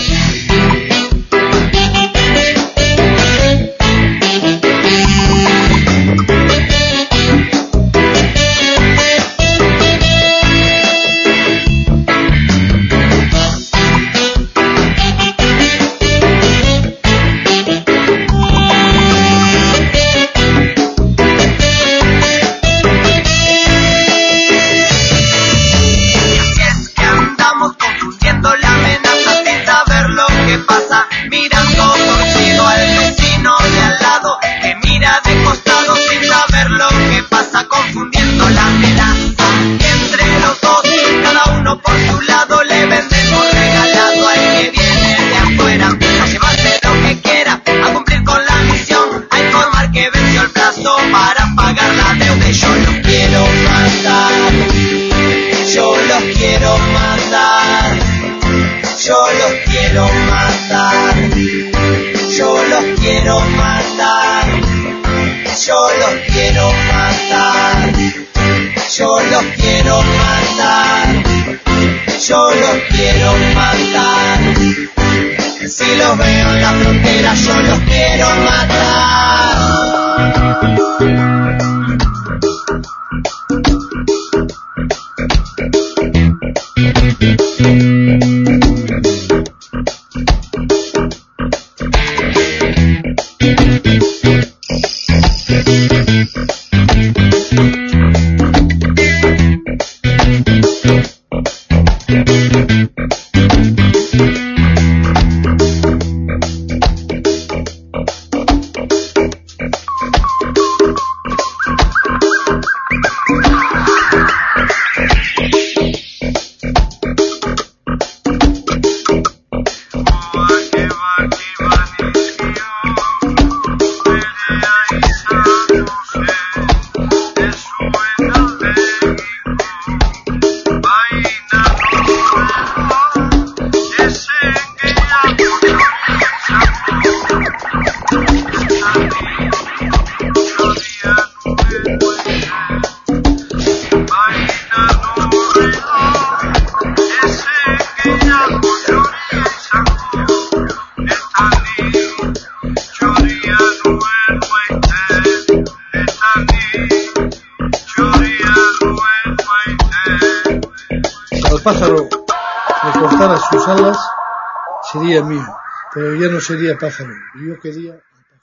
pájaro me cortara sus alas, sería mío, pero ya no sería pájaro, yo quería...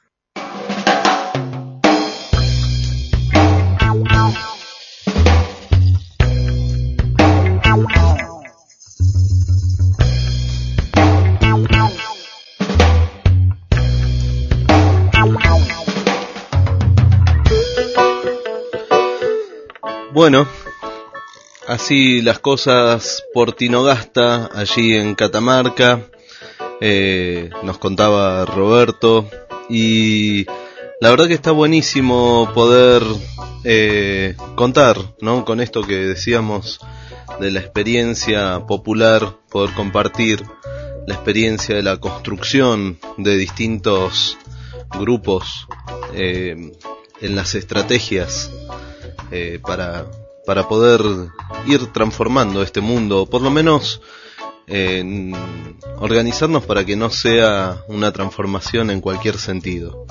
Bueno, así las cosas por Tinogasta, allí en Catamarca, eh, nos contaba Roberto, y la verdad que está buenísimo poder eh, contar, ¿no? Con esto que decíamos de la experiencia popular, poder compartir la experiencia de la construcción de distintos grupos eh, en las estrategias Eh, para, para poder ir transformando este mundo, o por lo menos eh, organizarnos para que no sea una transformación en cualquier sentido.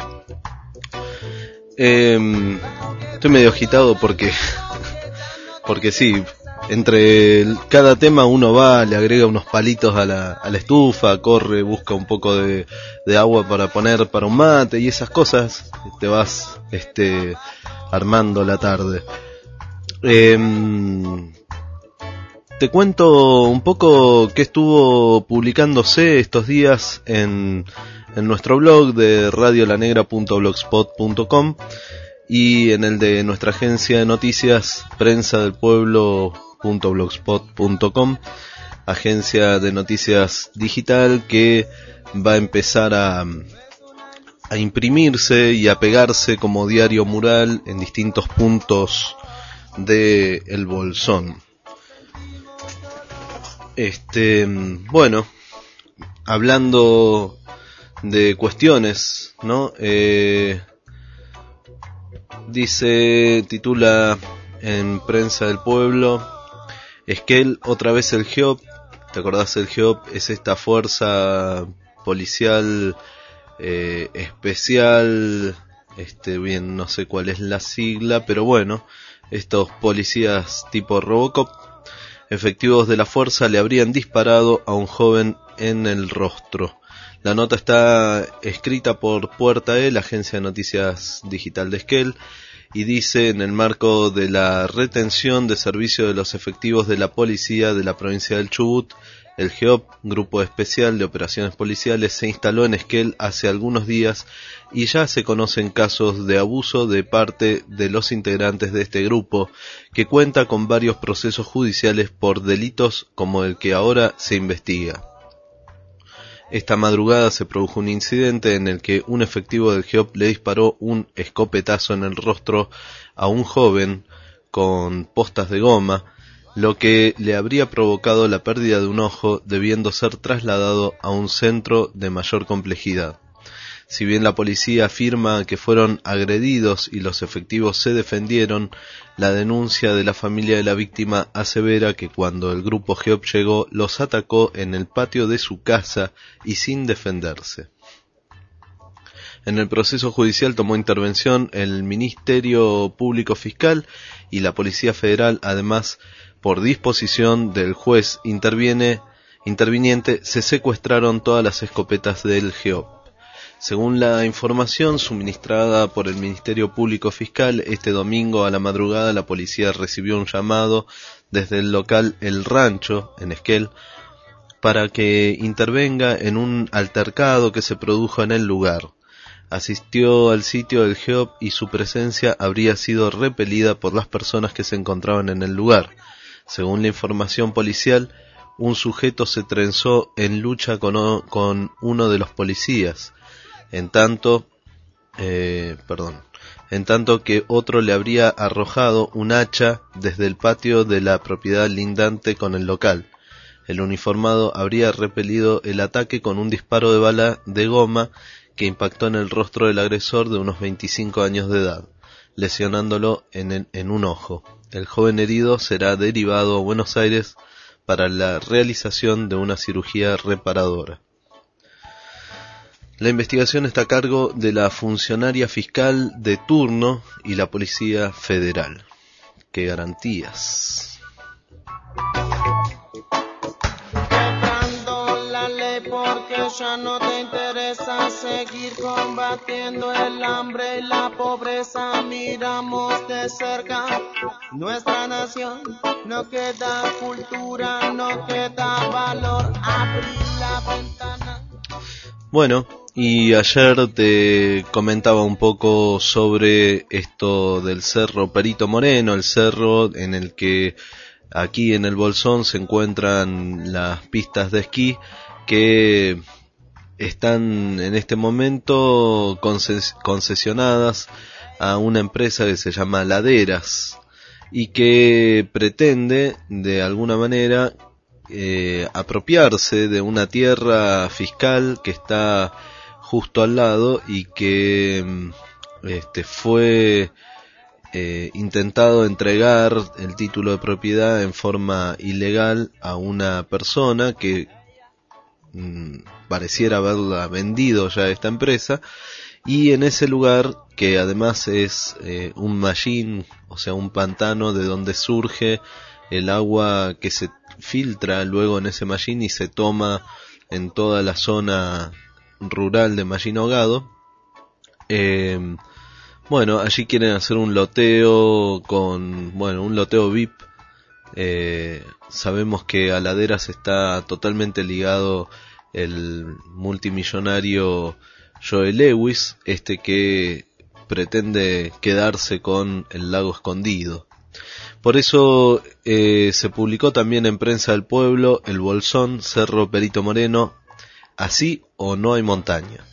Eh, estoy medio agitado porque, porque sí, entre el, cada tema uno va, le agrega unos palitos a la, a la estufa, corre, busca un poco de, de agua para poner para un mate y esas cosas, te vas este armando la tarde. Eh, te cuento un poco qué estuvo publicándose estos días en, en nuestro blog de radio la negra punto blogspot punto com y en el de nuestra agencia de noticias prensa del pueblo punto blogspot punto com, agencia de noticias digital que va a empezar a a imprimirse y a pegarse como diario mural en distintos puntos de el Bolsón. Este, bueno, hablando de cuestiones, ¿no? Eh, dice, titula en Prensa del Pueblo, Esquel, otra vez el GEOP. ¿Te acordás? El GEOP es esta fuerza policial Eh, especial, este, bien, no sé cuál es la sigla, pero bueno, estos policías tipo Robocop, efectivos de la fuerza le habrían disparado a un joven en el rostro. La nota está escrita por Puerta E, la agencia de noticias digital de Esquel, y dice: en el marco de la retención de servicio de los efectivos de la policía de la provincia del Chubut, el GEOP, Grupo Especial de Operaciones Policiales, se instaló en Esquel hace algunos días y ya se conocen casos de abuso de parte de los integrantes de este grupo, que cuenta con varios procesos judiciales por delitos como el que ahora se investiga. Esta madrugada se produjo un incidente en el que un efectivo del GEOP le disparó un escopetazo en el rostro a un joven con postas de goma, lo que le habría provocado la pérdida de un ojo, debiendo ser trasladado a un centro de mayor complejidad. Si bien la policía afirma que fueron agredidos y los efectivos se defendieron, la denuncia de la familia de la víctima asevera que cuando el grupo GEOP llegó, los atacó en el patio de su casa y sin defenderse. En el proceso judicial tomó intervención el Ministerio Público Fiscal y la Policía Federal. Además, por disposición del juez interviene, interviniente, se secuestraron todas las escopetas del GEOP. Según la información suministrada por el Ministerio Público Fiscal, este domingo a la madrugada la policía recibió un llamado desde el local El Rancho, en Esquel, para que intervenga en un altercado que se produjo en el lugar. Asistió al sitio del GEOP y su presencia habría sido repelida por las personas que se encontraban en el lugar. Según la información policial, un sujeto se trenzó en lucha con, con uno de los policías, en tanto, eh, perdón, en tanto que otro le habría arrojado un hacha desde el patio de la propiedad lindante con el local. El uniformado habría repelido el ataque con un disparo de bala de goma que impactó en el rostro del agresor de unos veinticinco años de edad, lesionándolo en, el, en un ojo. El joven herido será derivado a Buenos Aires para la realización de una cirugía reparadora. La investigación está a cargo de la funcionaria fiscal de turno y la Policía Federal. ¡Qué garantías! ya no te interesa seguir combatiendo el hambre y la pobreza. Miramos de cerca nuestra nación, no queda cultura, no queda valor. Abrir la ventana. Bueno, y ayer te comentaba un poco sobre esto del Cerro Perito Moreno, el cerro en el que aquí en el Bolsón se encuentran las pistas de esquí que están en este momento conces- concesionadas a una empresa que se llama Laderas y que pretende de alguna manera Eh, apropiarse de una tierra fiscal que está justo al lado y que este, fue eh, intentado entregar el título de propiedad en forma ilegal a una persona que mm, pareciera haberla vendido ya a esta empresa, y en ese lugar, que además es eh, un mallín, o sea un pantano de donde surge el agua que se filtra luego en ese mallín y se toma en toda la zona rural de Mallín Ahogado. Eh, bueno, allí quieren hacer un loteo con, bueno, un loteo V I P. Eh, sabemos que a Laderas está totalmente ligado el multimillonario Joe Lewis, este que pretende quedarse con el lago escondido. Por eso eh, se publicó también en Prensa del Pueblo el Bolsón, Cerro Perito Moreno, así o no hay montaña.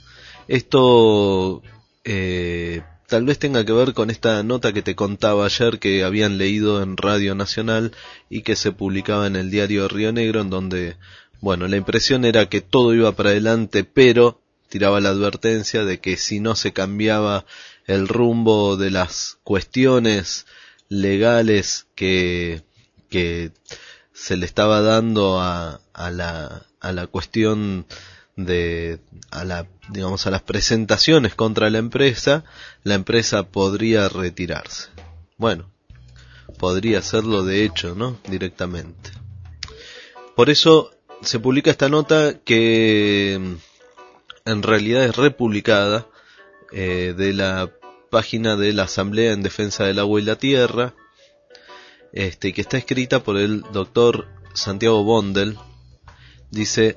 Esto eh, tal vez tenga que ver con esta nota que te contaba ayer que habían leído en Radio Nacional y que se publicaba en el diario Río Negro, en donde, bueno, la impresión era que todo iba para adelante, pero tiraba la advertencia de que si no se cambiaba el rumbo de las cuestiones legales que, que se le estaba dando a, a la, a la cuestión de, a la, digamos, a las presentaciones contra la empresa, la empresa podría retirarse. Bueno, podría hacerlo de hecho, ¿no? Directamente. Por eso se publica esta nota que en realidad es republicada eh, de la página de la Asamblea en Defensa del Agua y la Tierra, este, que está escrita por el doctor Santiago Bondel. Dice,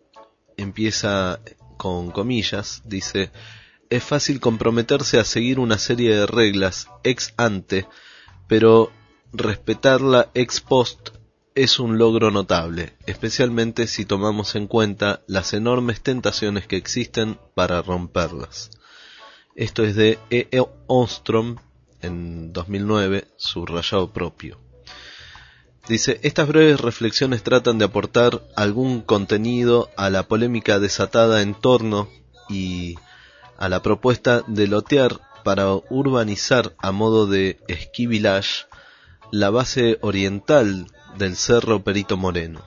empieza con comillas, dice: es fácil comprometerse a seguir una serie de reglas ex ante, pero respetarla ex post es un logro notable, especialmente si tomamos en cuenta las enormes tentaciones que existen para romperlas. Esto es de E. E. Ostrom en dos mil nueve, subrayado propio. Dice, estas breves reflexiones tratan de aportar algún contenido a la polémica desatada en torno y a la propuesta de lotear para urbanizar a modo de ski village la base oriental del Cerro Perito Moreno.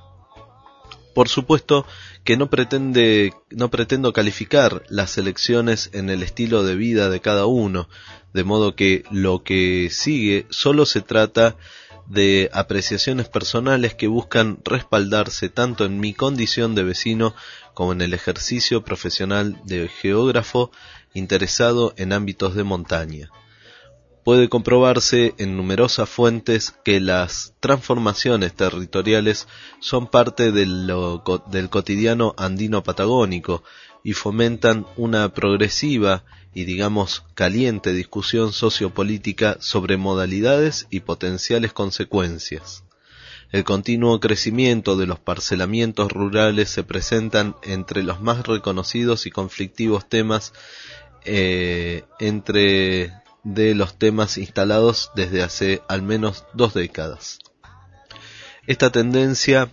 Por supuesto que no pretende, no pretendo calificar las elecciones en el estilo de vida de cada uno, de modo que lo que sigue solo se trata de apreciaciones personales que buscan respaldarse tanto en mi condición de vecino como en el ejercicio profesional de geógrafo interesado en ámbitos de montaña. Puede comprobarse en numerosas fuentes que las transformaciones territoriales son parte de lo, del cotidiano andino-patagónico y fomentan una progresiva y, digamos, caliente discusión sociopolítica sobre modalidades y potenciales consecuencias. El continuo crecimiento de los parcelamientos rurales se presentan entre los más reconocidos y conflictivos temas eh, entre de los temas instalados desde hace al menos dos décadas. Esta tendencia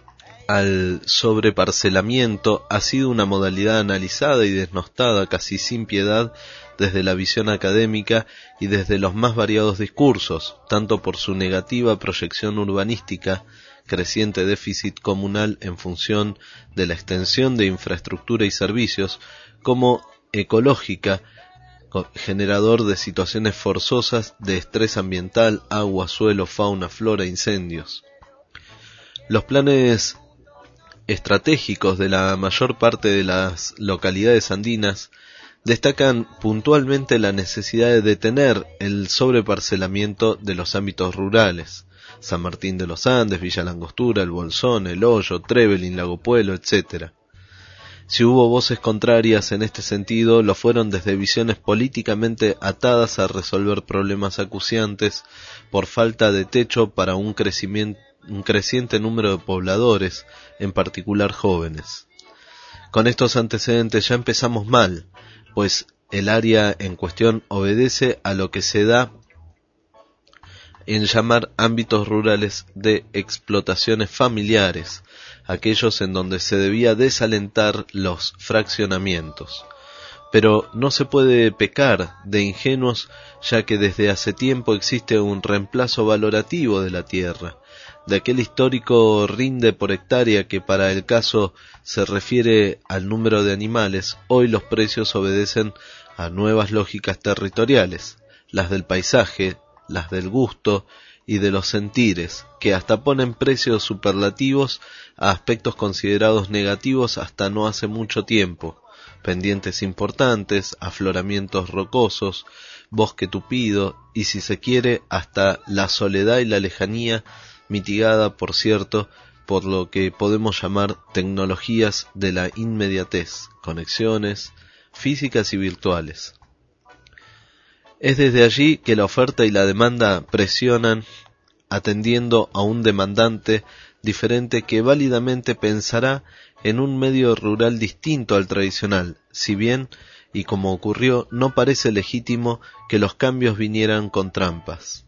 al sobreparcelamiento ha sido una modalidad analizada y desnostada casi sin piedad desde la visión académica y desde los más variados discursos, tanto por su negativa proyección urbanística, creciente déficit comunal en función de la extensión de infraestructura y servicios, como ecológica, generador de situaciones forzosas de estrés ambiental, agua, suelo, fauna, flora, incendios. Los planes estratégicos de la mayor parte de las localidades andinas destacan puntualmente la necesidad de detener el sobreparcelamiento de los ámbitos rurales. San Martín de los Andes, Villa Langostura, El Bolsón, El Hoyo, Trevelin, Lago Puelo, etcétera. Si hubo voces contrarias en este sentido, lo fueron desde visiones políticamente atadas a resolver problemas acuciantes por falta de techo para un crecimiento, un creciente número de pobladores, en particular jóvenes. Con estos antecedentes ya empezamos mal, pues el área en cuestión obedece a lo que se da en llamar ámbitos rurales de explotaciones familiares, aquellos en donde se debía desalentar los fraccionamientos. Pero no se puede pecar de ingenuos, ya que desde hace tiempo existe un reemplazo valorativo de la tierra, de aquel histórico rinde por hectárea que para el caso se refiere al número de animales. Hoy los precios obedecen a nuevas lógicas territoriales, las del paisaje, las del gusto y de los sentires, que hasta ponen precios superlativos a aspectos considerados negativos hasta no hace mucho tiempo: pendientes importantes, afloramientos rocosos, bosque tupido y, si se quiere, hasta la soledad y la lejanía, mitigada, por cierto, por lo que podemos llamar tecnologías de la inmediatez, conexiones físicas y virtuales. Es desde allí que la oferta y la demanda presionan, atendiendo a un demandante diferente que válidamente pensará en un medio rural distinto al tradicional, si bien, y como ocurrió, no parece legítimo que los cambios vinieran con trampas.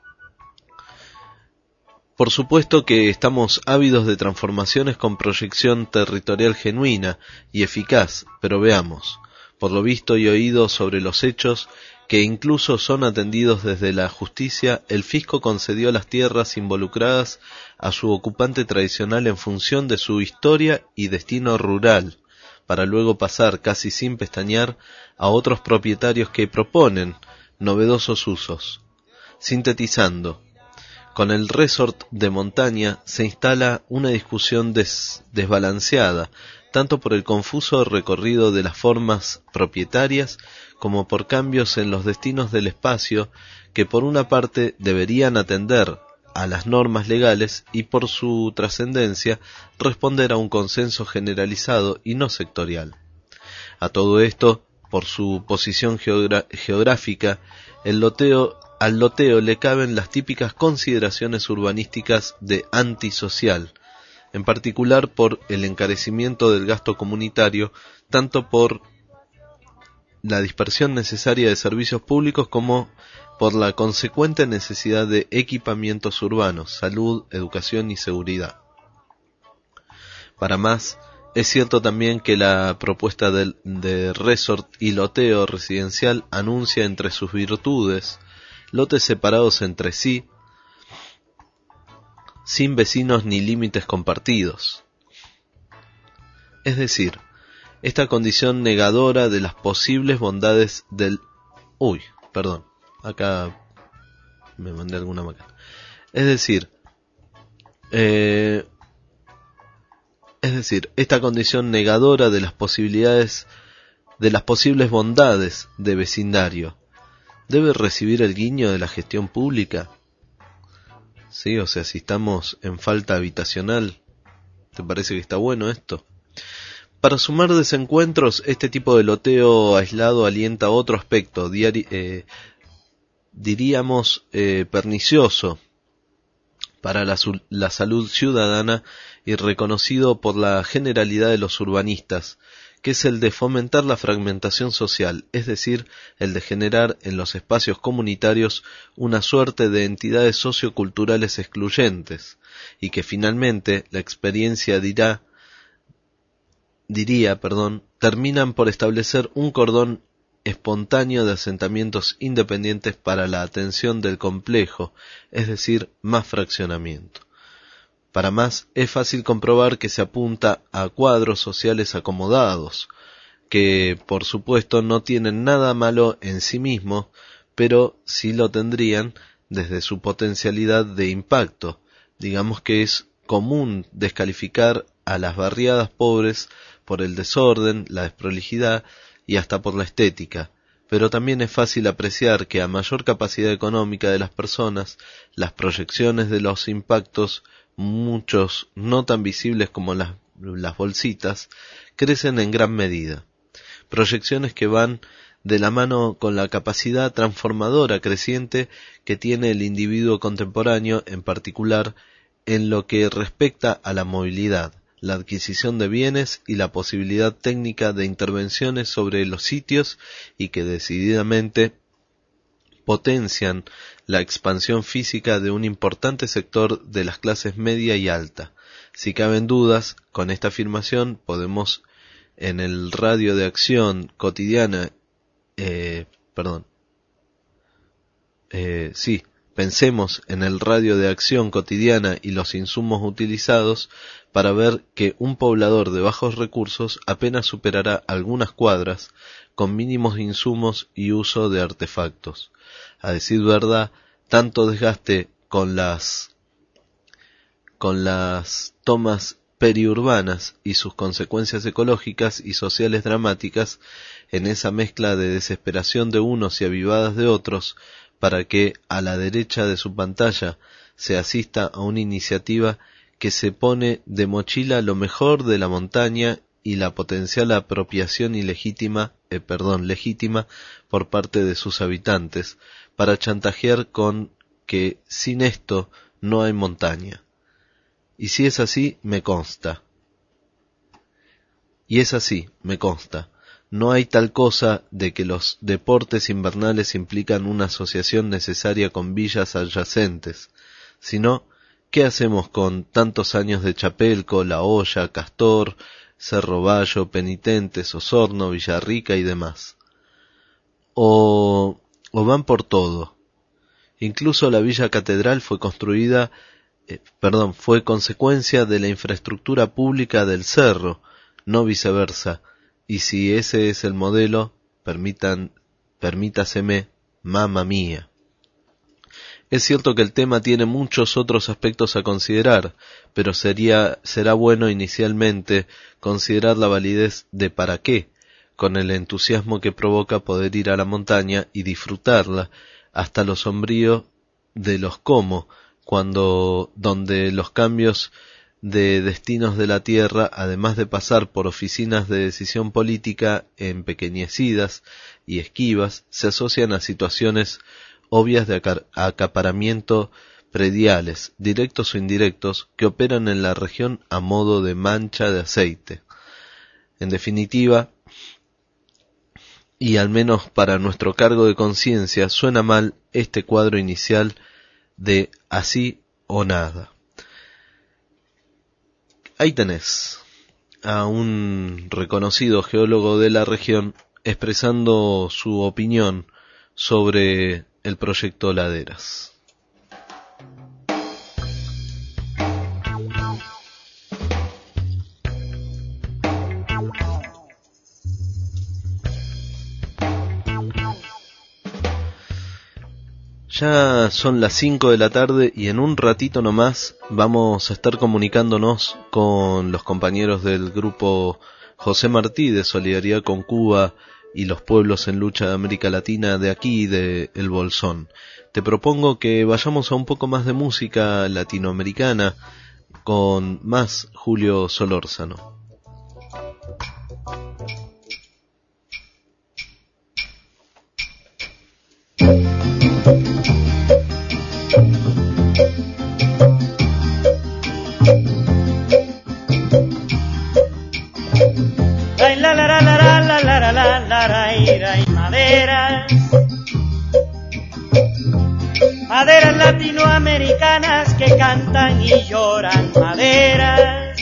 Por supuesto que estamos ávidos de transformaciones con proyección territorial genuina y eficaz, pero veamos, por lo visto y oído sobre los hechos, que incluso son atendidos desde la justicia, el fisco concedió las tierras involucradas a su ocupante tradicional en función de su historia y destino rural, para luego pasar casi sin pestañear a otros propietarios que proponen novedosos usos. Sintetizando, con el resort de montaña se instala una discusión des- desbalanceada, tanto por el confuso recorrido de las formas propietarias como por cambios en los destinos del espacio que por una parte deberían atender a las normas legales y por su trascendencia responder a un consenso generalizado y no sectorial. A todo esto, por su posición geogra- geográfica, el loteo, al loteo le caben las típicas consideraciones urbanísticas de antisocial, en particular por el encarecimiento del gasto comunitario, tanto por la dispersión necesaria de servicios públicos como por la consecuente necesidad de equipamientos urbanos, salud, educación y seguridad. Para más, es cierto también que la propuesta de, de resort y loteo residencial anuncia entre sus virtudes lotes separados entre sí, sin vecinos ni límites compartidos. Es decir, esta condición negadora de las posibles bondades del... Uy, perdón, acá me mandé alguna macana. Es decir, eh, es decir, esta condición negadora de las posibilidades, de las posibles bondades de vecindario, ¿debe recibir el guiño de la gestión pública? Sí, o sea, si estamos en falta habitacional, ¿te parece que está bueno esto? Para sumar desencuentros, este tipo de loteo aislado alienta otro aspecto, diari- eh, diríamos eh, pernicioso para la, la salud ciudadana y reconocido por la generalidad de los urbanistas, que es el de fomentar la fragmentación social, es decir, el de generar en los espacios comunitarios una suerte de entidades socioculturales excluyentes, y que finalmente la experiencia dirá, diría, perdón, terminan por establecer un cordón espontáneo de asentamientos independientes para la atención del complejo, es decir, más fraccionamiento. Para más, es fácil comprobar que se apunta a cuadros sociales acomodados, que por supuesto no tienen nada malo en sí mismos, pero sí lo tendrían desde su potencialidad de impacto. Digamos que es común descalificar a las barriadas pobres por el desorden, la desprolijidad y hasta por la estética, pero también es fácil apreciar que a mayor capacidad económica de las personas, las proyecciones de los impactos, muchos no tan visibles como las, las bolsitas, crecen en gran medida. Proyecciones que van de la mano con la capacidad transformadora creciente que tiene el individuo contemporáneo, en particular en lo que respecta a la movilidad, la adquisición de bienes y la posibilidad técnica de intervenciones sobre los sitios, y que decididamente potencian la expansión física de un importante sector de las clases media y alta. Si caben dudas, con esta afirmación podemos en el radio de acción cotidiana, eh, perdón, eh, sí, pensemos en el radio de acción cotidiana y los insumos utilizados para ver que un poblador de bajos recursos apenas superará algunas cuadras con mínimos insumos y uso de artefactos. A decir verdad, tanto desgaste con las con las tomas periurbanas y sus consecuencias ecológicas y sociales dramáticas en esa mezcla de desesperación de unos y avivadas de otros, para que a la derecha de su pantalla se asista a una iniciativa que se pone de mochila lo mejor de la montaña y la potencial apropiación ilegítima, eh, perdón, legítima por parte de sus habitantes, para chantajear con que sin esto no hay montaña. Y si es así, me consta. Y es así, me consta. No hay tal cosa de que los deportes invernales implican una asociación necesaria con villas adyacentes, sino, ¿qué hacemos con tantos años de Chapelco, La Hoya, Castor, Cerro Bayo, Penitentes, Osorno, Villarrica y demás? O, o van por todo. Incluso la Villa Catedral fue construida, eh, perdón, fue consecuencia de la infraestructura pública del cerro, no viceversa. Y si ese es el modelo, permitan, permítaseme, mamma mía. Es cierto que el tema tiene muchos otros aspectos a considerar, pero sería, será bueno inicialmente considerar la validez de para qué, con el entusiasmo que provoca poder ir a la montaña y disfrutarla, hasta lo sombrío de los cómo, cuando, donde los cambios de destinos de la tierra, además de pasar por oficinas de decisión política empequeñecidas y esquivas, se asocian a situaciones obvias de acaparamiento prediales, directos o indirectos, que operan en la región a modo de mancha de aceite. En definitiva, y al menos para nuestro cargo de conciencia, suena mal este cuadro inicial de así o nada. Ahí tenés a un reconocido geólogo de la región expresando su opinión sobre el proyecto Laderas. Ya son las cinco de la tarde y en un ratito nomás vamos a estar comunicándonos con los compañeros del grupo José Martí de Solidaridad con Cuba y los pueblos en lucha de América Latina de aquí, de El Bolsón. Te propongo que vayamos a un poco más de música latinoamericana con más Julio Solórzano. La la la la la la la la la la la y maderas, maderas latinoamericanas que cantan y lloran, maderas.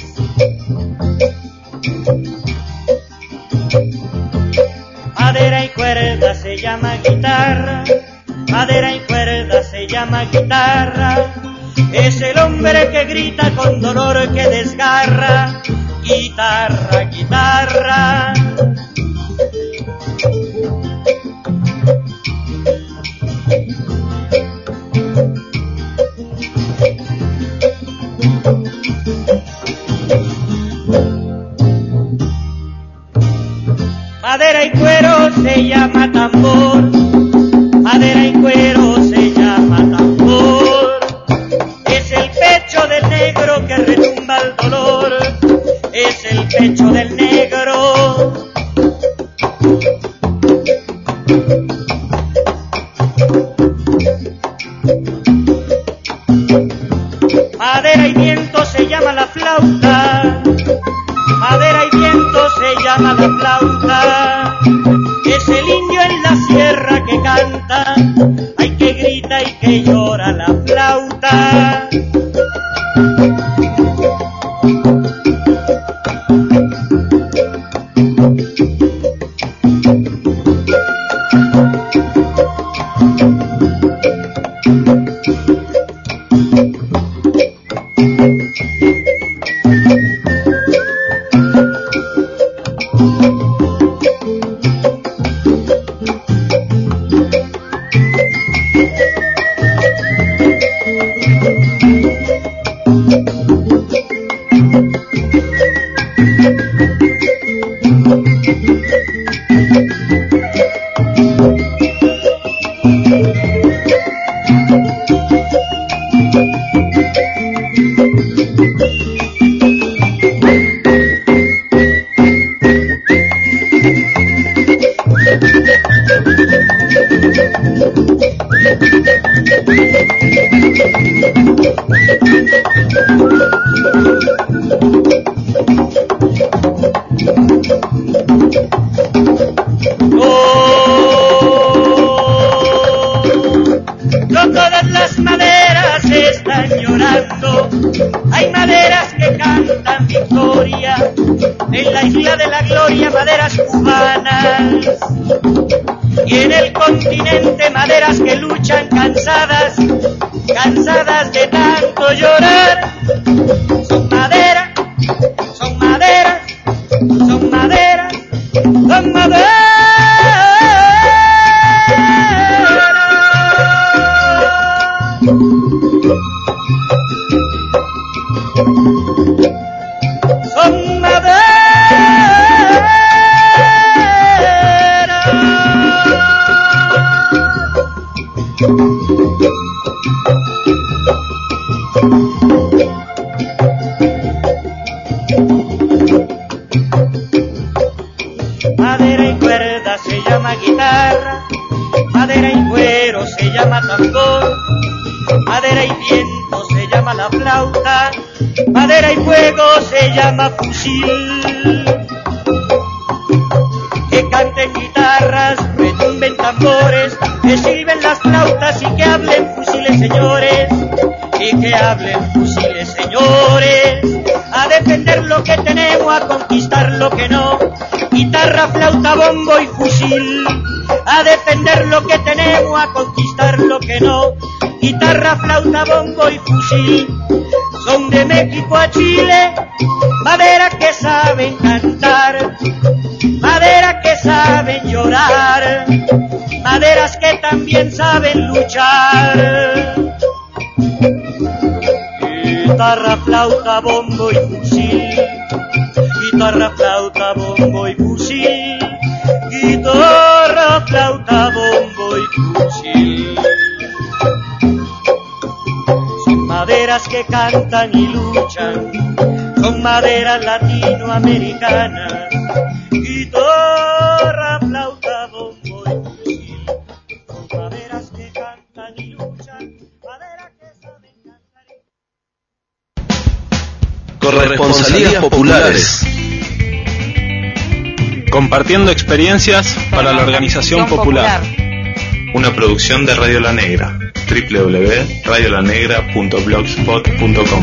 Madera y cuerda se llama guitarra, madera y cuerda se llama guitarra. Es el hombre que grita con dolor que desgarra. Guitarra, guitarra. tambor, madera y cuero se llama tambor. Es el pecho del negro que retumba el dolor, es el pecho del negro. Madera y viento se llama la flauta, madera y viento se llama la flauta. Es el indio en la sierra que canta, ay que grita y que llora la flauta. Flauta, bombo y fusil, son de México a Chile, madera que saben cantar, madera que saben llorar, maderas que también saben luchar. Guitarra, flauta, bombo y fusil, guitarra, flauta, bombo y fusil, guitarra, flauta, bombo y fusil. Maderas que cantan y luchan, son maderas latinoamericanas, guitarra, flauta, bombo y fusil, son maderas que cantan y luchan, maderas que saben cantar y... Corresponsalías populares. Compartiendo experiencias para la organización popular. Una producción de Radio La Negra. doble u doble u doble u punto radio la negra punto blogspot punto com.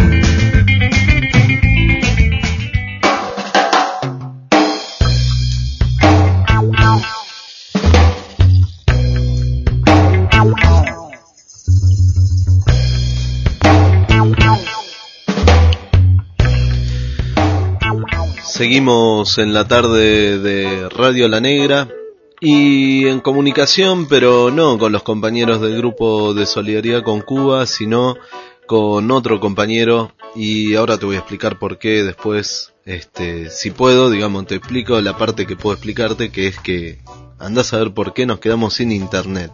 Seguimos en la tarde de Radio La Negra y en comunicación, pero no con los compañeros del grupo de solidaridad con Cuba, sino con otro compañero y ahora te voy a explicar por qué después, este, si puedo, digamos, te explico la parte que puedo explicarte, que es que andás a ver por qué nos quedamos sin internet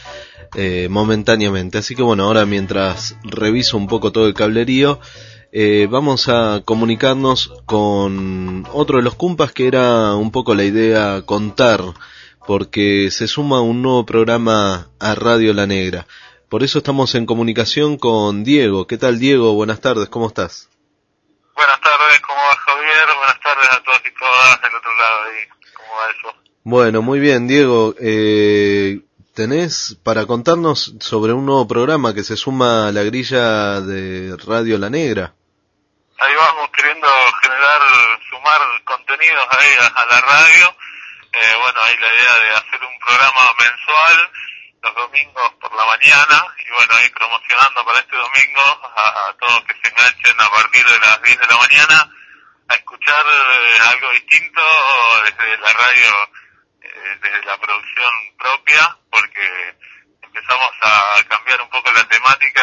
eh, momentáneamente. Así que bueno, ahora mientras reviso un poco todo el cablerío, eh, vamos a comunicarnos con otro de los cumpas, que era un poco la idea contar, porque se suma un nuevo programa a Radio La Negra. Por eso estamos en comunicación con Diego. ¿Qué tal, Diego? Buenas tardes, ¿cómo estás? Buenas tardes, ¿cómo va, Javier? Buenas tardes a todos y todas del otro lado ahí. ¿Cómo va eso? Bueno, muy bien, Diego. Eh, ¿tenés para contarnos sobre un nuevo programa que se suma a la grilla de Radio La Negra? Ahí vamos, queriendo generar, sumar contenidos ahí a, a la radio. Eh, bueno, ahí la idea de hacer un programa mensual los domingos por la mañana, y bueno, ahí promocionando para este domingo a, a todos que se enganchen a partir de las diez de la mañana a escuchar eh, algo distinto desde la radio, eh, desde la producción propia, porque empezamos a cambiar un poco la temática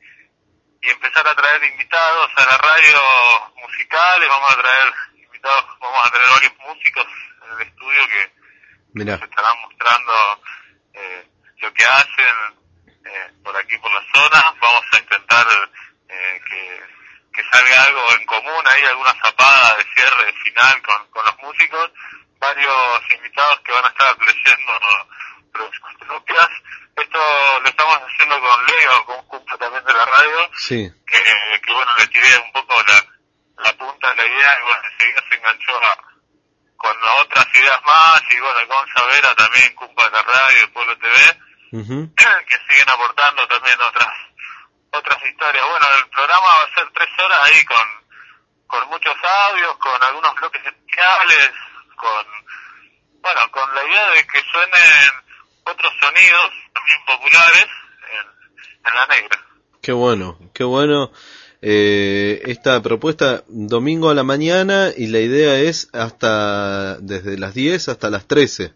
y, y empezar a traer invitados a la radio musicales. Vamos a traer invitados, vamos a traer varios músicos en el estudio que Mirá. se estarán mostrando eh, lo que hacen eh, por aquí por la zona. Vamos a intentar eh, que, que salga algo en común, ahí alguna zapada de cierre final con, con los músicos, varios invitados que van a estar leyendo producciones propias. Esto lo estamos haciendo con Leo, con un cumple también de la radio, Sí. que, que bueno, le tiré un poco la, la punta de la idea y bueno, enseguida se enganchó a, con otras ideas más, y bueno, Gonza Vera también, cumpa de la radio, el Pueblo T V, Uh-huh. que siguen aportando también otras otras historias. Bueno, el programa va a ser tres horas ahí con con muchos audios, con algunos bloques especiales, con bueno, con la idea de que suenen otros sonidos también populares en, en la negra. Qué bueno, qué bueno. Eh, esta propuesta domingo a la mañana, y la idea es hasta desde las diez hasta las trece.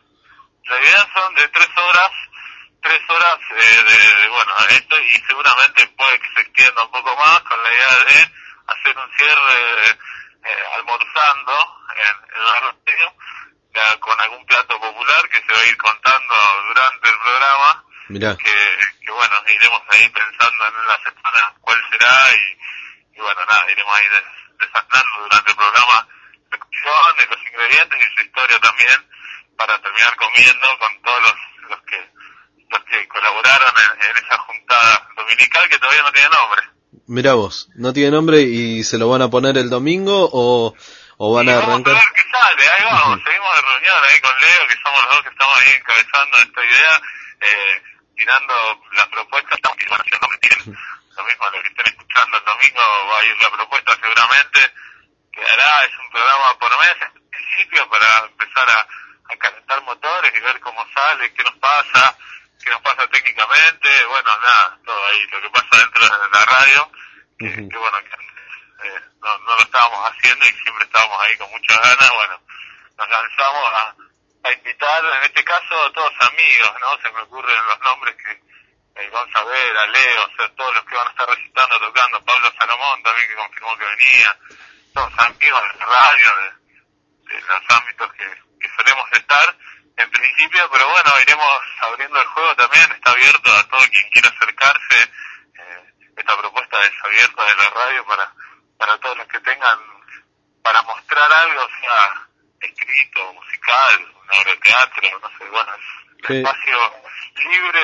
La idea son de tres horas, tres horas eh, de, de, bueno, esto, y seguramente puede que se extienda un poco más, con la idea de hacer un cierre eh, almorzando en, en la radio, ya con algún plato popular que se va a ir contando durante el programa. Mirá. Que, que bueno, iremos ahí pensando en la semana cuál será, y, y bueno, nada, iremos ahí des, desasnando durante el programa la cocción de los ingredientes y su historia también, para terminar comiendo con todos los, los que los que colaboraron en, en esa juntada dominical que todavía no tiene nombre. Mirá vos, no tiene nombre, y se lo van a poner el domingo o, o van y a vamos arrancar. a ver qué sale, ahí vamos, uh-huh. Seguimos de reunión ahí con Leo, que somos los dos que estamos ahí encabezando esta idea, eh, tirando las propuestas, y bueno, si no me tiren lo mismo a lo que estén escuchando el domingo, va a ir la propuesta seguramente, quedará, es un programa por mes en principio, para empezar a, a calentar motores y ver cómo sale, qué nos pasa, qué nos pasa técnicamente, bueno, nada, todo ahí, lo que pasa dentro de la radio, que, uh-huh. que bueno, que eh, no, no lo estábamos haciendo y siempre estábamos ahí con muchas ganas. Bueno, nos lanzamos a, a invitar, en este caso, todos amigos, ¿no? Se me ocurren los nombres que eh, Gonza Vera, Leo, o sea, todos los que van a estar recitando, tocando, Pablo Salomón también, que confirmó que venía, todos amigos de la radio, de, de los ámbitos que, que solemos estar en principio, pero bueno, iremos abriendo el juego también, está abierto a todo quien quiera acercarse, eh, esta propuesta es abierta de la radio para, para todos los que tengan para mostrar algo, sea escrito, musical, una obra de teatro, no sé, bueno, es un espacio libre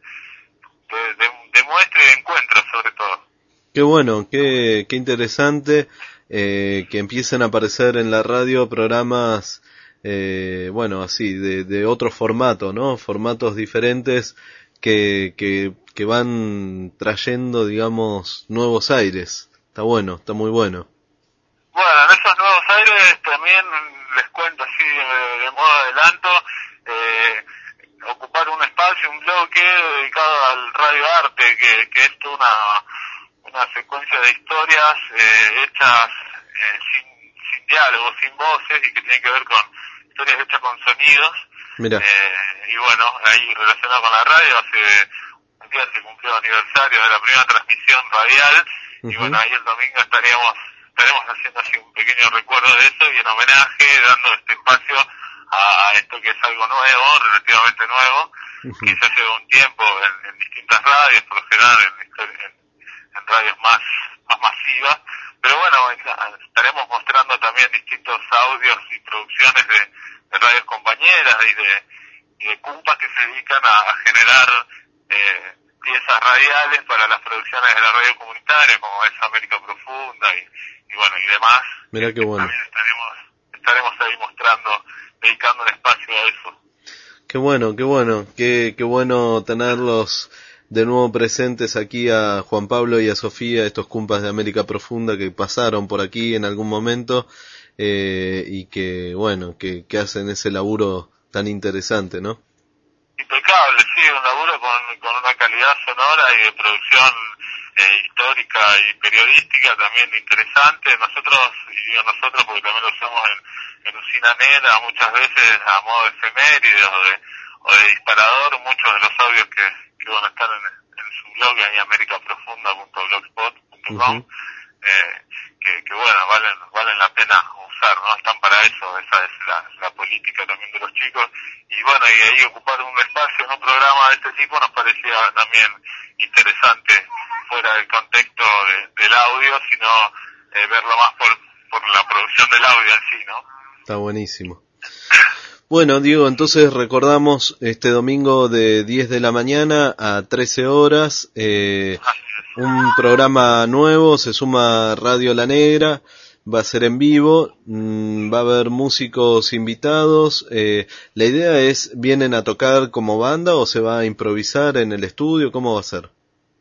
de, de, de, de muestra y de encuentro sobre todo. Qué bueno, qué, qué interesante eh, que empiecen a aparecer en la radio programas Eh, bueno, así, de, de otro formato, ¿no? Formatos diferentes que, que, que van trayendo, digamos, nuevos aires. Está bueno, está muy bueno. Bueno, en esos nuevos aires también les cuento así de, de modo adelanto, eh, ocupar un espacio, un bloque dedicado al radio arte, que, que es una, una secuencia de historias eh, hechas eh, sin, sin diálogos, sin voces, y que tienen que ver con historias hechas con sonidos. Mira. Eh, y bueno, ahí relacionado con la radio, hace un día se cumplió aniversario de la primera transmisión radial, uh-huh. y bueno, ahí el domingo estaríamos, estaremos haciendo así un pequeño recuerdo de eso y en homenaje, dando este espacio a, a esto que es algo nuevo, relativamente nuevo, uh-huh. que ya lleva un tiempo en, en distintas radios, por lo general en, en, en radios más, más masivas, pero bueno, estaremos mostrando también distintos audios y producciones de, de radios compañeras y de, y de cumpas que se dedican a, a generar eh, piezas radiales para las producciones de la radio comunitaria, como es América Profunda y, y bueno, y demás. Mirá qué bueno. También estaremos, estaremos ahí mostrando, dedicando un espacio a eso. Qué bueno, qué bueno, qué, qué bueno tenerlos de nuevo presentes aquí a Juan Pablo y a Sofía, estos cumpas de América Profunda que pasaron por aquí en algún momento eh, y que, bueno, que, que hacen ese laburo tan interesante, ¿no? Impecable, sí, un laburo con, con una calidad sonora y de producción eh, histórica y periodística también interesante. Nosotros, y digo nosotros porque también lo usamos en, en Usina Negra muchas veces a modo de efeméride o de, o de disparador, muchos de los audios que que van a estar en, en su blog ahí americaprofunda punto blogspot punto com uh-huh. eh, que, que bueno, valen valen la pena usar, ¿no? Están para eso, esa es la, la política también de los chicos y bueno, y ahí ocupar un espacio en un programa de este tipo nos parecía también interesante fuera del contexto de, del audio, sino eh, verlo más por, por la producción del audio en sí, ¿no? Está buenísimo. Bueno, Diego, entonces recordamos este domingo de diez de la mañana a trece horas, eh, un programa nuevo, se suma Radio La Negra, va a ser en vivo, mmm, va a haber músicos invitados, eh, la idea es, ¿vienen a tocar como banda o se va a improvisar en el estudio? ¿Cómo va a ser?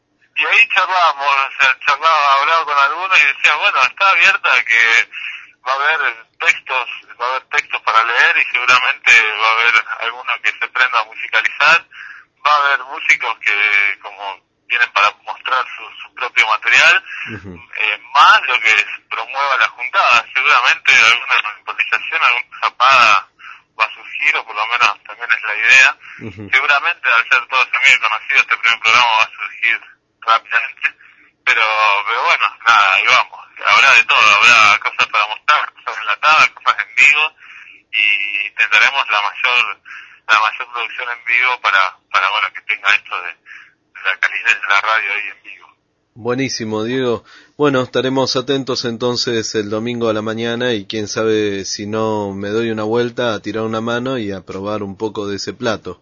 Y ahí charlamos, o sea, charlaba, hablaba con algunos y decía, bueno, está abierta que va a haber textos, va a haber textos para leer y seguramente va a haber alguno que se prenda a musicalizar, va a haber músicos que como vienen para mostrar su, su propio material, uh-huh. eh, más lo que promueva la juntada, seguramente alguna improvisación, alguna zapada va a surgir, o por lo menos también es la idea, uh-huh. seguramente al ser todos amigos conocidos este primer programa va a surgir rápidamente, pero, pero bueno, nada, ahí vamos. Habrá de todo, habrá cosas para mostrar, cosas enlatadas, cosas en vivo y intentaremos la mayor la mayor producción en vivo para, para bueno, que tenga esto de, de la calidad de la radio ahí en vivo. Buenísimo, Diego. Bueno, estaremos atentos entonces el domingo a la mañana y quién sabe si no me doy una vuelta a tirar una mano y a probar un poco de ese plato.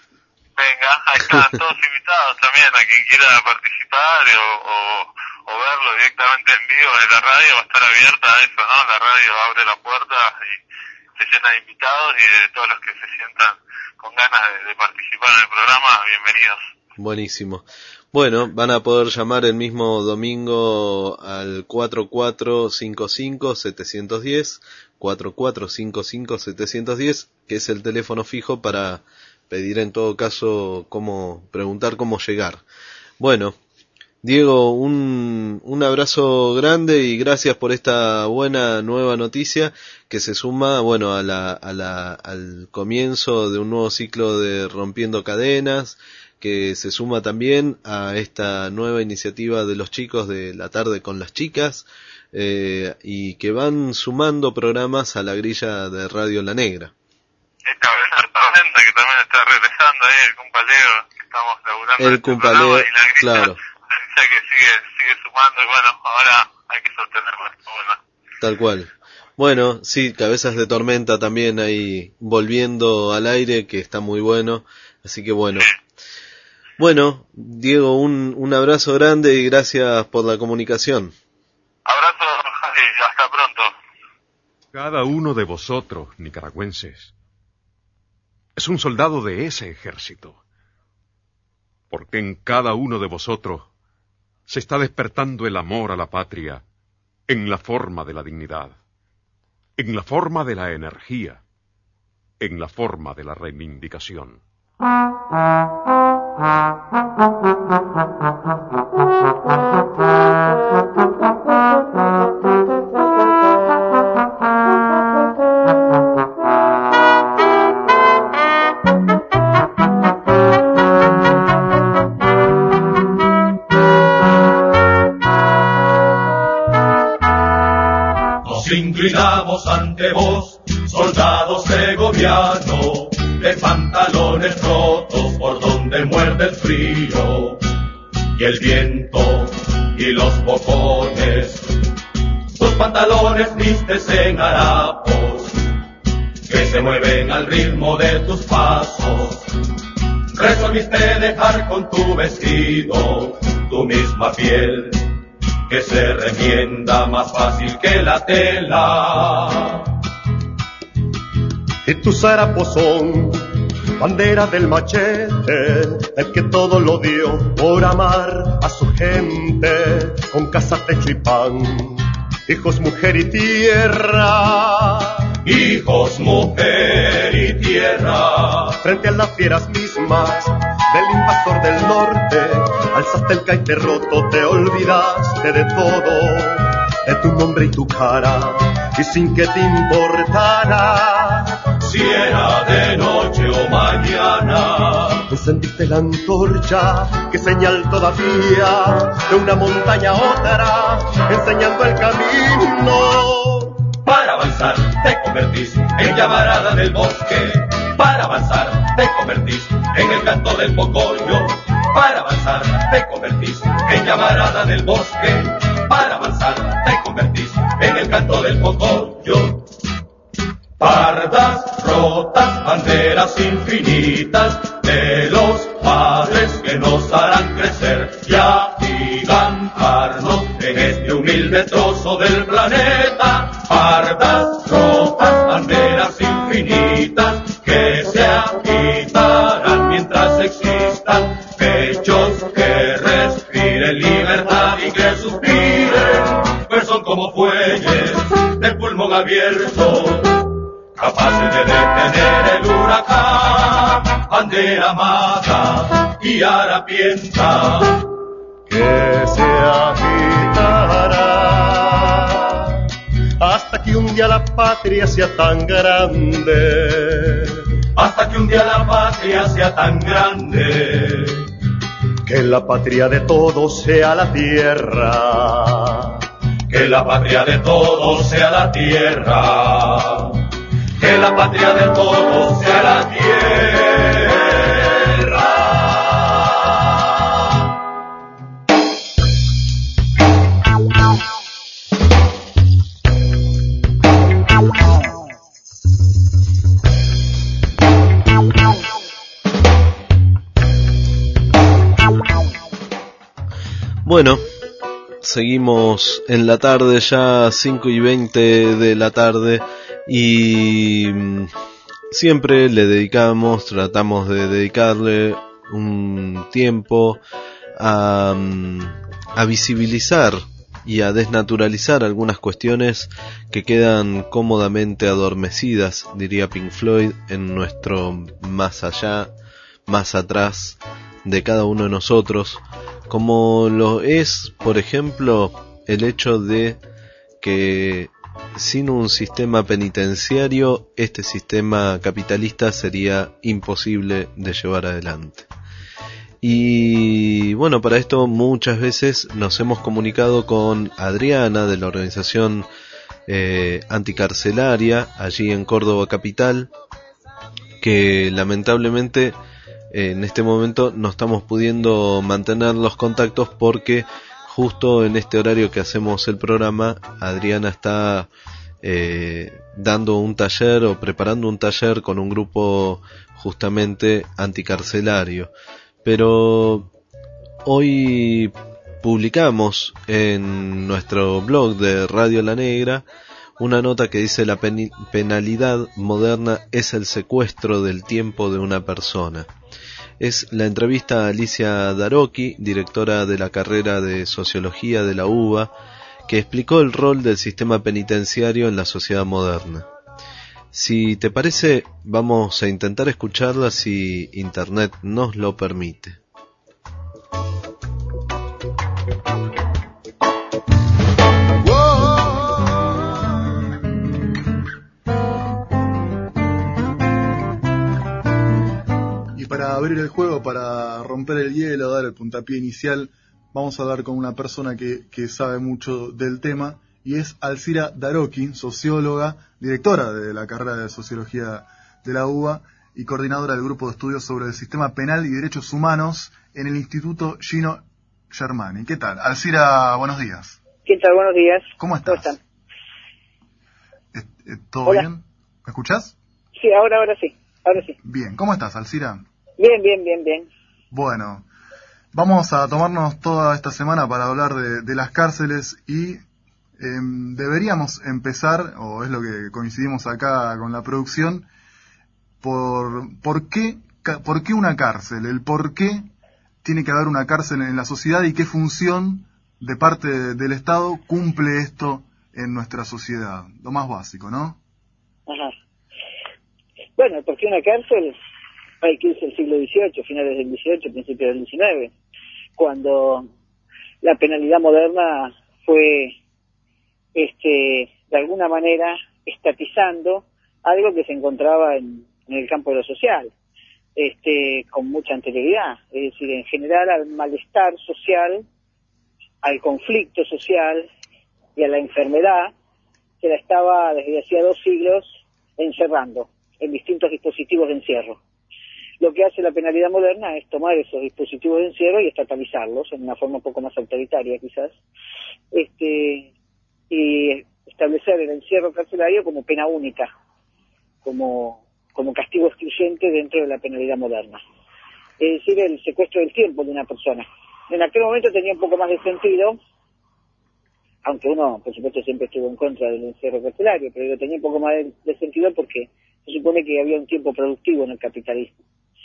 Venga, ahí están todos invitados también a quien quiera participar o, o o verlo directamente en vivo en la radio, va a estar abierta a eso, ¿no? La radio abre la puerta y se llena de invitados y de todos los que se sientan con ganas de, de participar en el programa, bienvenidos. Buenísimo. Bueno, van a poder llamar el mismo domingo al cuatro cuatro cinco cinco siete uno cero, cuatro cuatro cinco cinco siete uno cero, que es el teléfono fijo para pedir en todo caso cómo, preguntar cómo llegar. Bueno, Diego, un, un abrazo grande y gracias por esta buena nueva noticia que se suma, bueno, a la, a la, al comienzo de un nuevo ciclo de Rompiendo Cadenas, que se suma también a esta nueva iniciativa de los chicos de La Tarde con las Chicas, eh, y que van sumando programas a la grilla de Radio La Negra. Esta tormenta que también está regresando ahí, el Cumpaleo, que estamos laburando. El Cumpaleo, claro. Que sigue sigue sumando y bueno, ahora hay que sostenerlo. Bueno. Tal cual. Bueno, sí, Cabezas de Tormenta también ahí volviendo al aire, que está muy bueno, así que bueno. Sí. Bueno, Diego, un, un abrazo grande y gracias por la comunicación. Abrazo y hasta pronto. Cada uno de vosotros, nicaragüenses, es un soldado de ese ejército, porque en cada uno de vosotros se está despertando el amor a la patria en la forma de la dignidad, en la forma de la energía, en la forma de la reivindicación. inclinamos ante vos, soldado segoviano, de pantalones rotos por donde muerde el frío y el viento y los bocones. Tus pantalones vistes en harapos que se mueven al ritmo de tus pasos. Resolviste dejar con tu vestido tu misma piel, que se remienda más fácil que la tela. Y tus harapos son bandera del machete, el que todo lo dio por amar a su gente, con casa, techo y pan, hijos, mujer y tierra. Hijos, mujer y tierra. Frente a las fieras mismas del invasor del norte, alzaste el caite roto, te olvidaste de todo, de tu nombre y tu cara, y sin que te importara si era de noche o mañana. Encendiste la antorcha, que señal todavía de una montaña a otra, enseñando el camino. Para avanzar te convertís en llamarada del bosque. Para avanzar te convertís en el canto del pocollo. Para avanzar te convertís en llamarada del bosque. Para avanzar te convertís en el canto del pocollo. Pardas, rotas, banderas infinitas de los padres que nos harán crecer y agigantarnos en este humilde trozo del planeta. Pardas, rotas, banderas infinitas que se agitarán mientras existan pechos que respiren libertad y que suspiren, pues son como fuelles del pulmón abierto, capaces de detener el huracán. Bandera amada y harapienta que se agitará hasta que un día la patria sea tan grande, hasta que un día la patria sea tan grande, que la patria de todos sea la tierra, que la patria de todos sea la tierra, que la patria de todos sea la tierra. Bueno, seguimos en la tarde, ya cinco y veinte de la tarde, y siempre le dedicamos, tratamos de dedicarle un tiempo a, a visibilizar y a desnaturalizar algunas cuestiones que quedan cómodamente adormecidas, diría Pink Floyd, en nuestro más allá, más atrás de cada uno de nosotros, como lo es, por ejemplo, el hecho de que sin un sistema penitenciario, este sistema capitalista sería imposible de llevar adelante. Y bueno, para esto muchas veces nos hemos comunicado con Adriana de la organización eh, anticarcelaria allí en Córdoba capital, que lamentablemente en este momento no estamos pudiendo mantener los contactos porque justo en este horario que hacemos el programa, Adriana está eh, dando un taller o preparando un taller con un grupo justamente anticarcelario. Pero hoy publicamos en nuestro blog de Radio La Negra una nota que dice: la pen- penalidad moderna es el secuestro del tiempo de una persona. Es la entrevista a Alicia Daroqui, directora de la carrera de Sociología de la U B A, que explicó el rol del sistema penitenciario en la sociedad moderna. Si te parece, vamos a intentar escucharla si Internet nos lo permite. Para abrir el juego, para romper el hielo, dar el puntapié inicial, vamos a hablar con una persona que, que sabe mucho del tema y es Alcira Daroqui, socióloga, directora de la carrera de Sociología de la U B A y coordinadora del Grupo de Estudios sobre el Sistema Penal y Derechos Humanos en el Instituto Gino Germani. ¿Qué tal? Alcira, buenos días. ¿Qué tal? Buenos días. ¿Cómo estás? ¿Cómo están? ¿Todo Hola. bien? ¿Me escuchás? Sí, ahora, ahora sí, ahora sí. Bien. ¿Cómo estás, Alcira? Bien, bien, bien, bien. Bueno, vamos a tomarnos toda esta semana para hablar de, de las cárceles y eh, deberíamos empezar, o es lo que coincidimos acá con la producción, por, por, qué, por qué una cárcel, el por qué tiene que haber una cárcel en la sociedad y qué función de parte de, del Estado cumple esto en nuestra sociedad, lo más básico, ¿no? Ajá. Bueno, porque una cárcel hay que irse al siglo dieciocho, finales del dieciocho, principios del diecinueve, cuando la penalidad moderna fue, este, de alguna manera, estatizando algo que se encontraba en, en el campo de lo social, este, con mucha anterioridad, es decir, en general al malestar social, al conflicto social y a la enfermedad, se la estaba desde hacía dos siglos encerrando en distintos dispositivos de encierro. Lo que hace la penalidad moderna es tomar esos dispositivos de encierro y estatalizarlos en una forma un poco más autoritaria quizás, este, y establecer el encierro carcelario como pena única, como, como castigo excluyente dentro de la penalidad moderna. Es decir, el secuestro del tiempo de una persona. En aquel momento tenía un poco más de sentido, aunque uno, por supuesto, siempre estuvo en contra del encierro carcelario, pero tenía un poco más de, de sentido porque se supone que había un tiempo productivo en el capitalismo.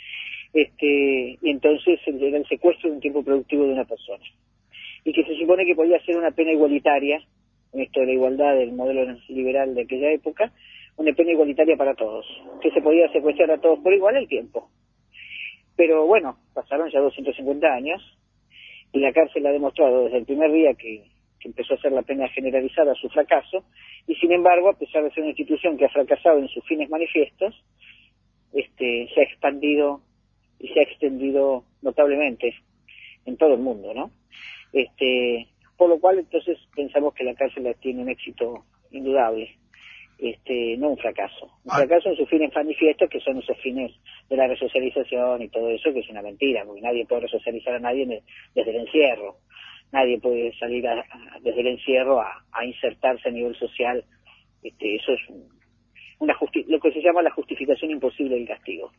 Este, y entonces era el secuestro de un tiempo productivo de una persona. Y que se supone que podía ser una pena igualitaria, en esto de la igualdad del modelo liberal de aquella época, una pena igualitaria para todos, que se podía secuestrar a todos por igual el tiempo. Pero bueno, pasaron ya doscientos cincuenta años, y la cárcel ha demostrado desde el primer día que, que empezó a ser la pena generalizada su fracaso, y sin embargo, a pesar de ser una institución que ha fracasado en sus fines manifiestos, este, se ha expandido y se ha extendido notablemente en todo el mundo, ¿no? Este, por lo cual, entonces, pensamos que la cárcel tiene un éxito indudable, este, no un fracaso. Un fracaso en sus fines manifiestos, que son esos fines de la resocialización y todo eso, que es una mentira, porque nadie puede resocializar a nadie desde el encierro. Nadie puede salir a, a, desde el encierro a, a insertarse a nivel social. Este, eso es una justi- lo que se llama la justificación imposible del castigo.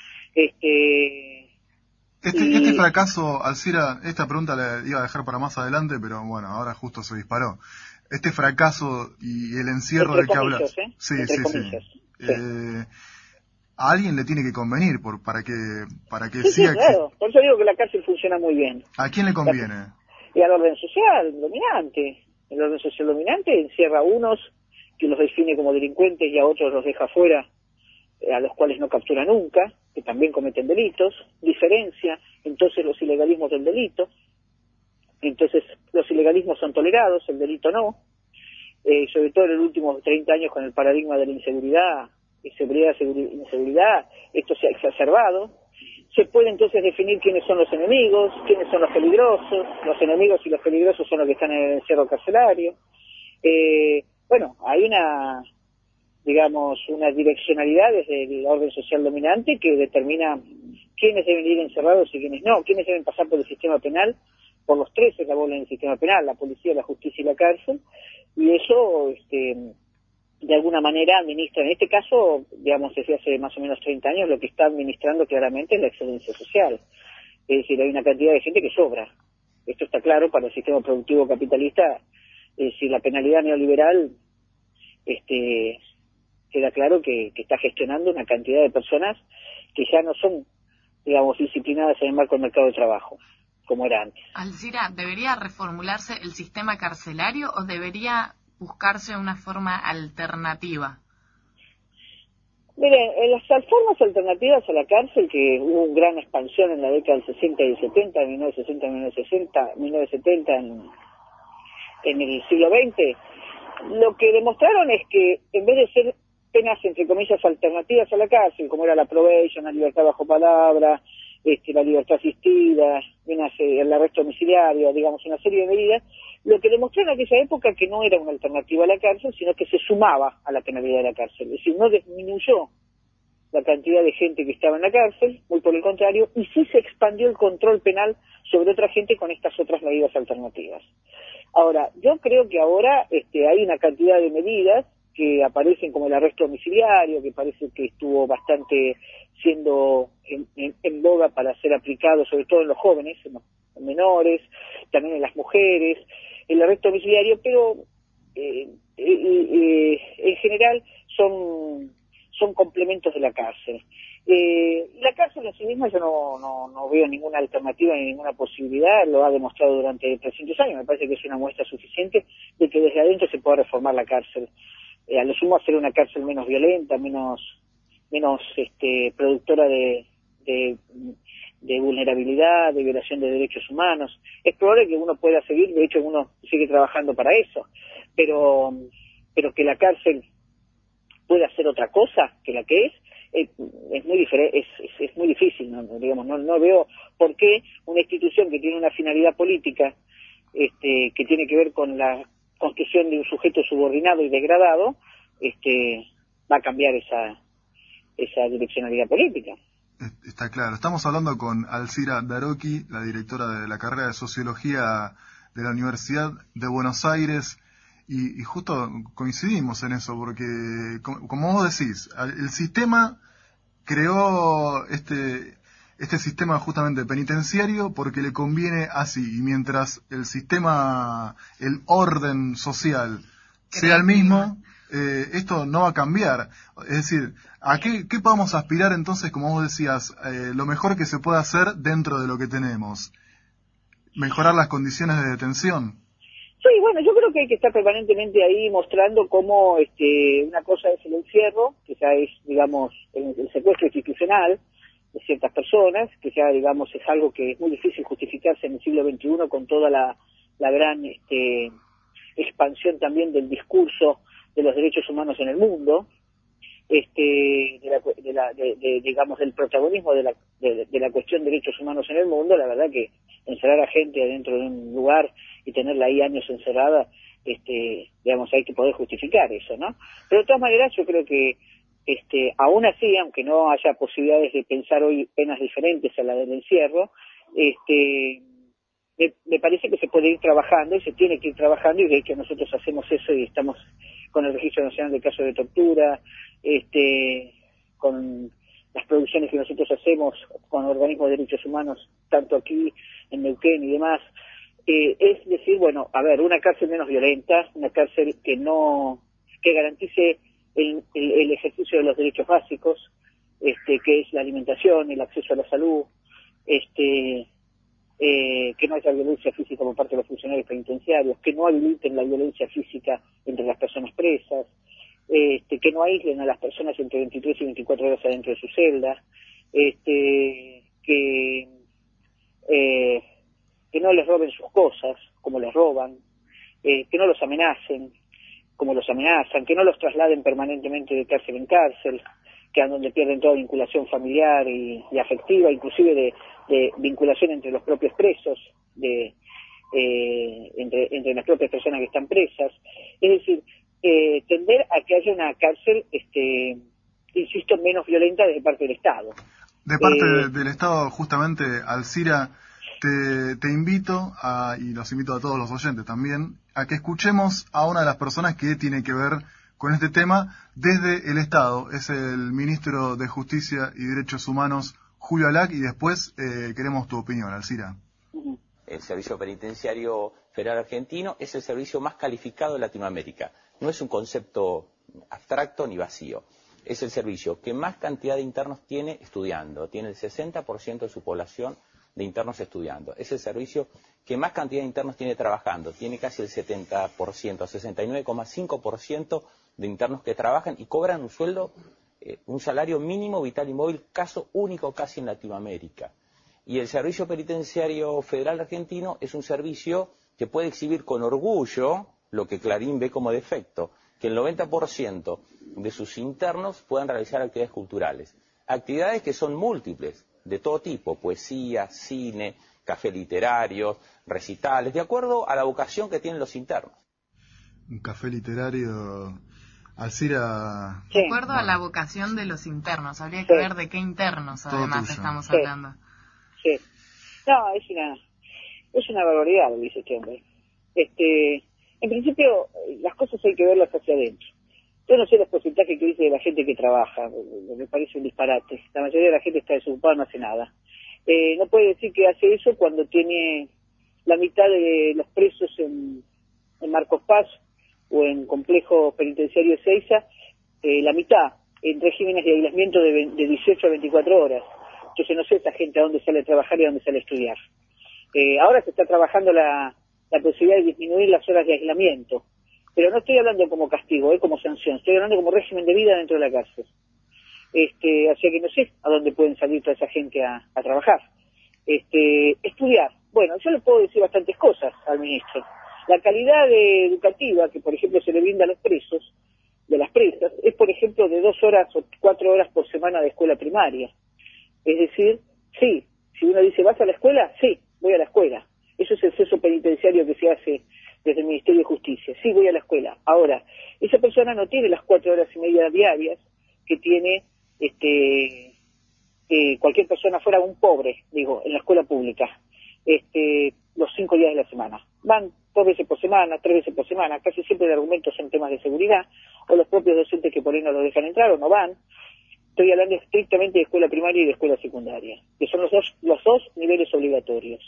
Este, Este, y... este fracaso, Alcira, esta pregunta la iba a dejar para más adelante, pero bueno, ahora justo se disparó. Este fracaso y el encierro del que hablas. ¿eh? Sí, Entre sí, comillas, sí. sí. Eh, a alguien le tiene que convenir por, para que para que sí, siga. Sí, claro. Por eso digo que la cárcel funciona muy bien. ¿A quién le conviene? La... Y al orden social dominante. El orden social dominante encierra a unos que los define como delincuentes y a otros los deja fuera, a los cuales no captura nunca, que también cometen delitos, diferencia entonces los ilegalismos del delito, entonces los ilegalismos son tolerados, el delito no, eh, sobre todo en los últimos treinta años con el paradigma de la inseguridad, inseguridad, inseguridad, esto se ha exacerbado. Se puede entonces definir quiénes son los enemigos, quiénes son los peligrosos, los enemigos y los peligrosos son los que están en el encierro carcelario. Eh, bueno, hay una, digamos, una direccionalidad desde el orden social dominante que determina quiénes deben ir encerrados y quiénes no, quiénes deben pasar por el sistema penal, por los tres eslabones del sistema penal, la policía, la justicia y la cárcel, y eso, este, de alguna manera administra, en este caso, digamos, desde hace más o menos treinta años, lo que está administrando claramente es la excelencia social. Es decir, hay una cantidad de gente que sobra. Esto está claro para el sistema productivo capitalista. Es decir, la penalidad neoliberal, este, queda claro que, que está gestionando una cantidad de personas que ya no son, digamos, disciplinadas en el marco del mercado de trabajo, como era antes. Alcira, ¿debería reformularse el sistema carcelario o debería buscarse una forma alternativa? Miren, en las formas alternativas a la cárcel, que hubo una gran expansión en la década del sesenta y del setenta, mil novecientos sesenta, mil novecientos sesenta, mil novecientos setenta en, en el siglo veinte, lo que demostraron es que en vez de ser penas, entre comillas, alternativas a la cárcel, como era la probation, la libertad bajo palabra, este, la libertad asistida, penas, el arresto domiciliario, digamos, una serie de medidas, lo que demostró en aquella época que no era una alternativa a la cárcel, sino que se sumaba a la penalidad de la cárcel, es decir, no disminuyó la cantidad de gente que estaba en la cárcel, muy por el contrario, y sí se expandió el control penal sobre otra gente con estas otras medidas alternativas. Ahora, yo creo que ahora este, hay una cantidad de medidas que aparecen como el arresto domiciliario, que parece que estuvo bastante siendo en, en, en boga para ser aplicado, sobre todo en los jóvenes, en los menores, también en las mujeres, el arresto domiciliario, pero eh, eh, eh, en general son, son complementos de la cárcel. Eh, la cárcel en sí misma yo no, no, no veo ninguna alternativa ni ninguna posibilidad, lo ha demostrado durante trescientos años, me parece que es una muestra suficiente de que desde adentro se pueda reformar la cárcel. Eh, a lo sumo hacer una cárcel menos violenta, menos menos este, productora de, de, de vulnerabilidad, de violación de derechos humanos. Es probable que uno pueda seguir, de hecho uno sigue trabajando para eso, pero pero que la cárcel pueda hacer otra cosa que la que es, eh, es muy diferente, es, es, es muy difícil, ¿no? Digamos, no, no veo por qué una institución que tiene una finalidad política, este, que tiene que ver con la construcción de un sujeto subordinado y degradado, este, va a cambiar esa esa direccionalidad política. Está claro. Estamos hablando con Alcira Daroqui, la directora de la carrera de Sociología de la Universidad de Buenos Aires, y, y justo coincidimos en eso, porque, como, como vos decís, el sistema creó este este sistema justamente penitenciario porque le conviene así, y mientras el sistema, el orden social sea el mismo, eh, esto no va a cambiar. Es decir, ¿a qué, qué podemos aspirar entonces, como vos decías, eh, lo mejor que se puede hacer dentro de lo que tenemos? Mejorar las condiciones de detención. Sí, bueno, yo creo que hay que estar permanentemente ahí mostrando cómo este, una cosa es el encierro, que ya es, digamos, el, el secuestro institucional de ciertas personas, que ya, digamos, es algo que es muy difícil justificarse en el siglo veintiuno con toda la, la gran este, expansión también del discurso de los derechos humanos en el mundo, este, de la, de la, de, de, digamos, del protagonismo de la, de, de la cuestión de derechos humanos en el mundo. La verdad que encerrar a gente adentro de un lugar y tenerla ahí años encerrada, este, digamos, hay que poder justificar eso, ¿no? Pero de todas maneras yo creo que este, aún así, aunque no haya posibilidades de pensar hoy penas diferentes a la del encierro, este, me, me parece que se puede ir trabajando y se tiene que ir trabajando, y de hecho nosotros hacemos eso y estamos con el Registro Nacional de Casos de Tortura, este, con las producciones que nosotros hacemos con organismos de derechos humanos, tanto aquí en Neuquén y demás, eh, es decir, bueno, a ver, una cárcel menos violenta, una cárcel que no, que garantice el, el, el ejercicio de los derechos básicos, este, que es la alimentación, el acceso a la salud, este, eh, que no haya violencia física por parte de los funcionarios penitenciarios, que no habiliten la violencia física entre las personas presas, este, que no aíslen a las personas entre veintitrés y veinticuatro horas adentro de su celda, este, que eh, que no les roben sus cosas como les roban, eh, que no los amenacen como los amenazan, que no los trasladen permanentemente de cárcel en cárcel, que a donde pierden toda vinculación familiar y, y afectiva, inclusive de, de vinculación entre los propios presos, de eh, entre, entre las propias personas que están presas. Es decir, eh, tender a que haya una cárcel, este, insisto, menos violenta de parte del Estado. De parte eh, del Estado, justamente, Alcira, te, te invito, a, y los invito a todos los oyentes también, a que escuchemos a una de las personas que tiene que ver con este tema desde el Estado. Es el ministro de Justicia y Derechos Humanos, Julio Alac, y después eh, queremos tu opinión, Alcira. El Servicio Penitenciario Federal Argentino es el servicio más calificado de Latinoamérica. No es un concepto abstracto ni vacío. Es el servicio que más cantidad de internos tiene estudiando. Tiene el sesenta por ciento de su población de internos estudiando. Es el servicio que más cantidad de internos tiene trabajando. Tiene casi el setenta por ciento, sesenta y nueve coma cinco por ciento de internos que trabajan y cobran un sueldo, eh, un salario mínimo vital y móvil, caso único casi en Latinoamérica. Y el Servicio Penitenciario Federal Argentino es un servicio que puede exhibir con orgullo lo que Clarín ve como defecto, que el noventa por ciento de sus internos puedan realizar actividades culturales. Actividades que son múltiples, de todo tipo, poesía, cine, café literario, recitales, de acuerdo a la vocación que tienen los internos. Un café literario, Alcira... De acuerdo a la vocación de los internos, habría que sí. ver de qué internos además estamos sí. hablando. Sí. No, es una, es una barbaridad lo que dice este hombre. Este, en principio, las cosas hay que verlas hacia adentro. Yo no sé los porcentajes que dice de la gente que trabaja, me parece un disparate. La mayoría de la gente está desocupada, no hace nada. Eh, no puede decir que hace eso cuando tiene la mitad de los presos en, en Marcos Paz o en Complejo Penitenciario de Ezeiza, eh, la mitad en regímenes de aislamiento de, de dieciocho a veinticuatro horas. Entonces no sé esa gente a dónde sale a trabajar y a dónde sale a estudiar. Eh, ahora se está trabajando la, la posibilidad de disminuir las horas de aislamiento. Pero no estoy hablando como castigo, eh, como sanción, estoy hablando como régimen de vida dentro de la cárcel. Este, así que no sé a dónde pueden salir toda esa gente a, a trabajar. Este, estudiar. Bueno, yo le puedo decir bastantes cosas al ministro. La calidad de educativa que, por ejemplo, se le brinda a los presos, de las presas, es, por ejemplo, de dos horas o cuatro horas por semana de escuela primaria. Es decir, sí, si uno dice, ¿vas a la escuela? Sí, voy a la escuela. Eso es el censo penitenciario que se hace desde el Ministerio de Justicia. Sí, voy a la escuela. Ahora, esa persona no tiene las cuatro horas y media diarias que tiene este eh, cualquier persona fuera un pobre, digo, en la escuela pública, este los cinco días de la semana. Van dos veces por semana, tres veces por semana, casi siempre el argumento son temas de seguridad, o los propios docentes que por ahí no los dejan entrar o no van. Estoy hablando estrictamente de escuela primaria y de escuela secundaria, que son los dos, los dos niveles obligatorios.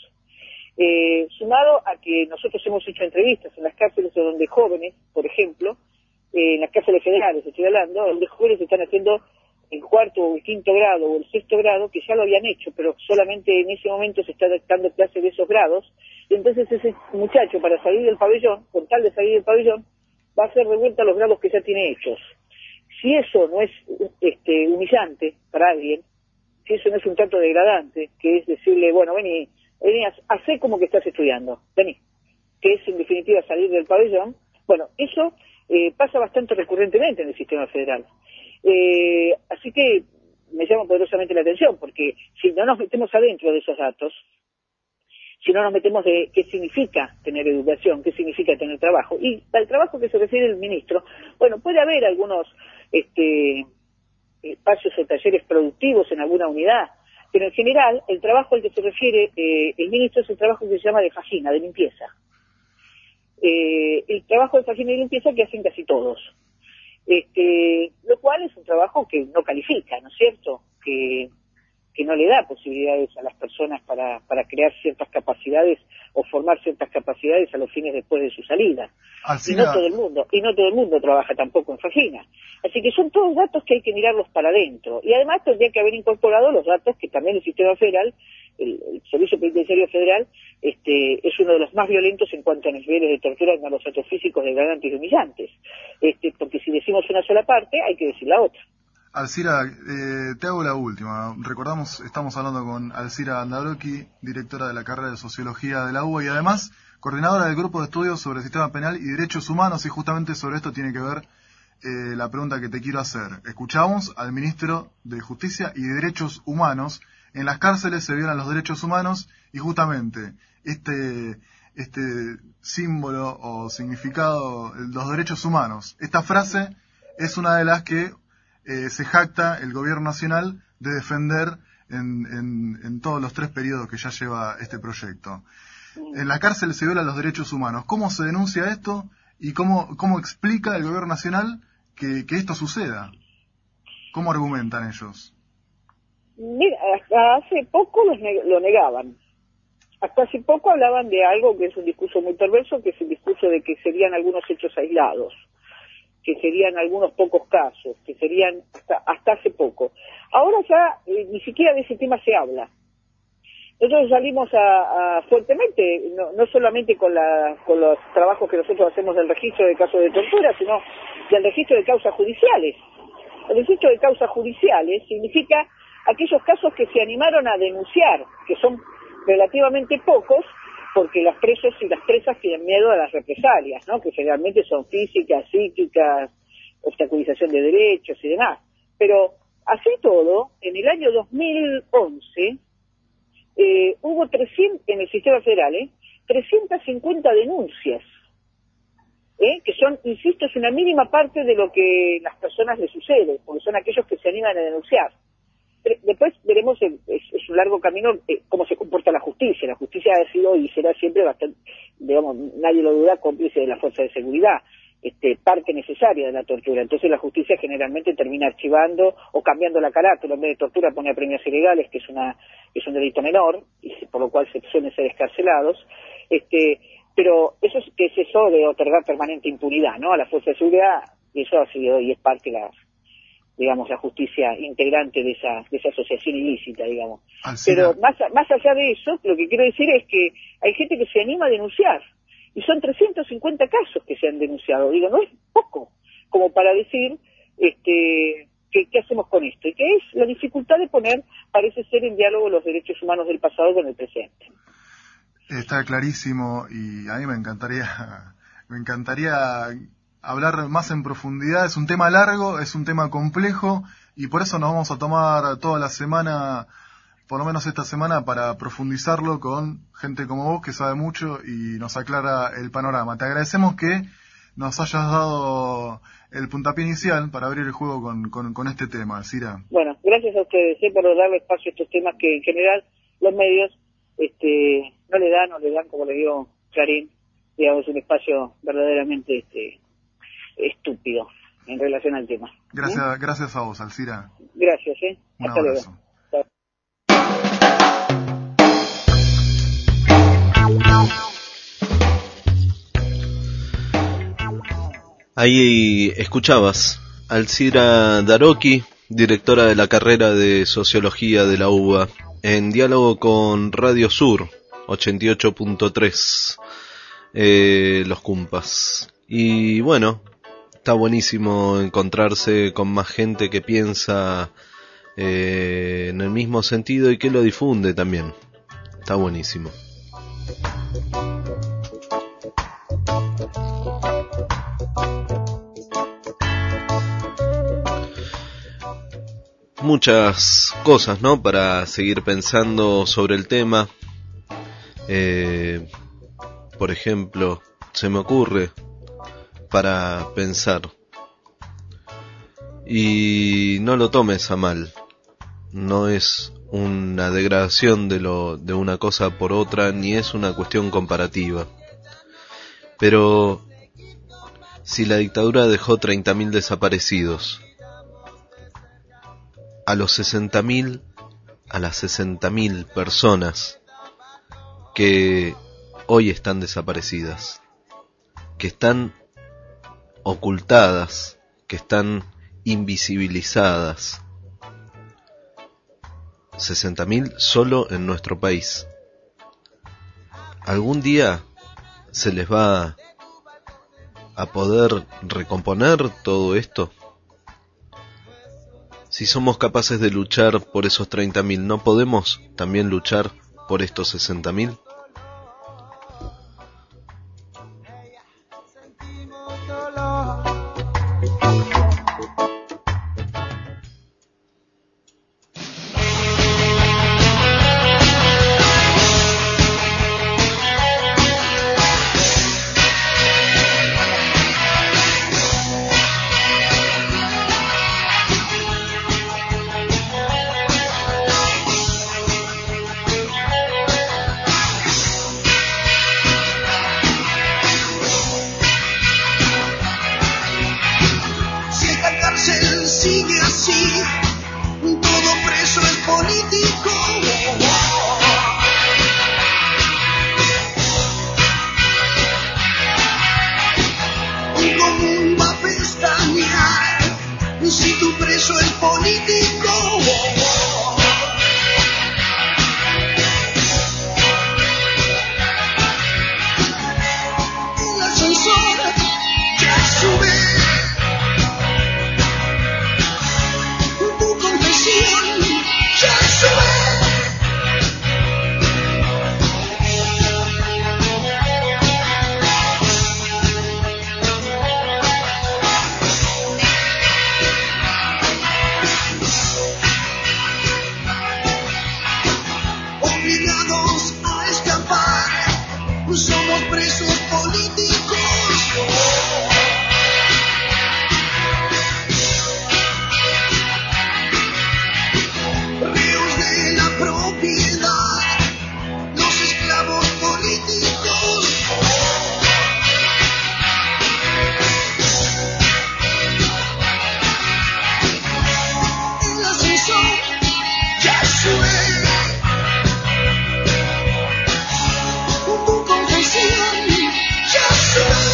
Eh, sumado a que nosotros hemos hecho entrevistas en las cárceles donde jóvenes, por ejemplo, eh, en las cárceles federales estoy hablando, donde jóvenes están haciendo el cuarto o el quinto grado o el sexto grado, que ya lo habían hecho, pero solamente en ese momento se está dando clase de esos grados, y entonces ese muchacho, para salir del pabellón, con tal de salir del pabellón, va a hacer de vuelta los grados que ya tiene hechos. Si eso no es este, humillante para alguien, si eso no es un trato degradante, que es decirle, bueno, vení, vení, hacé como que estás estudiando, vení, que es en definitiva salir del pabellón, bueno, eso eh, pasa bastante recurrentemente en el sistema federal. Eh, así que me llama poderosamente la atención, porque si no nos metemos adentro de esos datos, si no nos metemos de qué significa tener educación, qué significa tener trabajo, y al trabajo que se refiere el ministro, bueno, puede haber algunos este, espacios o talleres productivos en alguna unidad, pero en general el trabajo al que se refiere eh, el ministro es el trabajo que se llama de faxina, de limpieza. Eh, el trabajo de faxina y limpieza que hacen casi todos. Este, lo cual es un trabajo que no califica, ¿no es cierto? Que, que no le da posibilidades a las personas para, para crear ciertas capacidades o formar ciertas capacidades a los fines después de su salida. Y no todo el mundo, y no todo el mundo trabaja tampoco en faxina. Así que son todos datos que hay que mirarlos para adentro. Y además tendría que haber incorporado los datos que también el sistema federal, el, el Servicio Penitenciario Federal, este, es uno de los más violentos en cuanto a niveles de tortura y malos tratos físicos degradantes y humillantes. Este, porque si decimos una sola parte, hay que decir la otra. Alcira, eh, te hago la última. Recordamos, estamos hablando con Alcira Andabroqui, directora de la carrera de Sociología de la U B A y además coordinadora del grupo de estudios sobre el sistema penal y derechos humanos, y justamente sobre esto tiene que ver eh, la pregunta que te quiero hacer. Escuchamos al ministro de Justicia y Derechos Humanos. En las cárceles se violan los derechos humanos y justamente este, este símbolo o significado, los derechos humanos, esta frase es una de las que eh, se jacta el gobierno nacional de defender en, en, en todos los tres periodos que ya lleva este proyecto. En la cárcel se violan los derechos humanos. ¿Cómo se denuncia esto y cómo, cómo explica el gobierno nacional que, que esto suceda? ¿Cómo argumentan ellos? Mira, hasta hace poco los neg- lo negaban. Hasta hace poco hablaban de algo que es un discurso muy perverso, que es el discurso de que serían algunos hechos aislados, que serían algunos pocos casos, que serían hasta, hasta hace poco. Ahora ya eh, ni siquiera de ese tema se habla. Nosotros salimos a, a fuertemente, no, no solamente con, la, con los trabajos que nosotros hacemos del registro de casos de tortura, sino del registro de causas judiciales. El registro de causas judiciales significa aquellos casos que se animaron a denunciar, que son relativamente pocos, porque los presos y las presas tienen miedo a las represalias, ¿no? Que generalmente son físicas, psíquicas, obstaculización de derechos y demás. Pero así todo, en el año dos mil once eh, hubo trescientos, en el sistema federal, ¿eh? trescientas cincuenta denuncias, ¿eh? que son, insisto, es una mínima parte de lo que las personas les sucede, porque son aquellos que se animan a denunciar. Después veremos, el, es, es un largo camino, eh, cómo se comporta la justicia. La justicia ha sido y será siempre bastante, digamos, nadie lo duda, cómplice de la fuerza de seguridad, este, parte necesaria de la tortura. Entonces la justicia generalmente termina archivando o cambiando la carátula. En vez de tortura pone premios ilegales, que es una es un delito menor, y por lo cual se suelen ser escarcelados. Este, pero eso es que es eso de otorgar permanente impunidad, ¿no?, a la fuerza de seguridad, y eso ha sido y es parte de la, digamos, la justicia integrante de esa de esa asociación ilícita, digamos. Pero más más allá de eso, lo que quiero decir es que hay gente que se anima a denunciar, y son trescientos cincuenta casos que se han denunciado. Digo, no es poco como para decir este que qué hacemos con esto, y que es la dificultad de poner, parece ser, en diálogo los derechos humanos del pasado con el presente. Está clarísimo, y a mí me encantaría me encantaría hablar más en profundidad. Es un tema largo, es un tema complejo, y por eso nos vamos a tomar toda la semana, por lo menos esta semana, para profundizarlo con gente como vos que sabe mucho y nos aclara el panorama. Te agradecemos que nos hayas dado el puntapié inicial para abrir el juego con, con, con este tema, Alcira. Bueno, gracias a ustedes eh, por darle espacio a estos temas que en general los medios este no le dan, no le dan, como le dio Clarín, digamos, un espacio verdaderamente este estúpido en relación al tema. Gracias, ¿Eh? gracias a vos, Alcira. Gracias, eh. Un Hasta abrazo. luego. Ahí escuchabas Alcira Daroqui, directora de la carrera de Sociología de la U B A, en diálogo con Radio Sur ochenta y ocho punto tres, eh, Los Cumpas. Y bueno, está buenísimo encontrarse con más gente que piensa eh, en el mismo sentido y que lo difunde también. Está buenísimo. Muchas cosas, ¿no?, para seguir pensando sobre el tema. Eh, por ejemplo, se me ocurre para pensar, y no lo tomes a mal, no es una degradación de lo de una cosa por otra, ni es una cuestión comparativa. Pero si la dictadura dejó treinta mil desaparecidos, a los sesenta mil, a las sesenta mil personas que hoy están desaparecidas, que están ocultadas, que están invisibilizadas, sesenta mil solo en nuestro país. ¿Algún día se les va a poder recomponer todo esto? Si somos capaces de luchar por esos treinta mil, ¿no podemos también luchar por estos sesenta mil? somos presos políticos. Reos de la propiedad, los esclavos políticos. El ascensor ya sube. Tu confesión ya sube.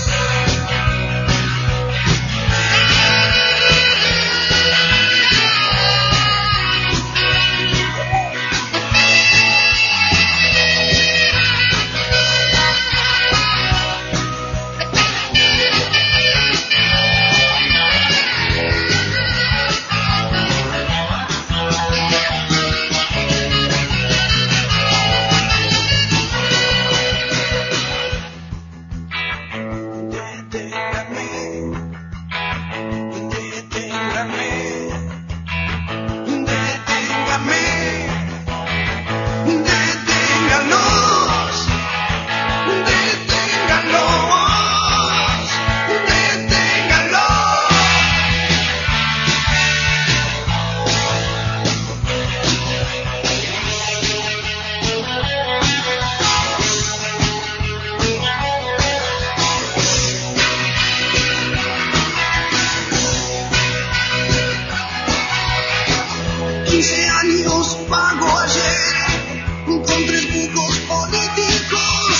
quince años pago ayer con tres bucos políticos.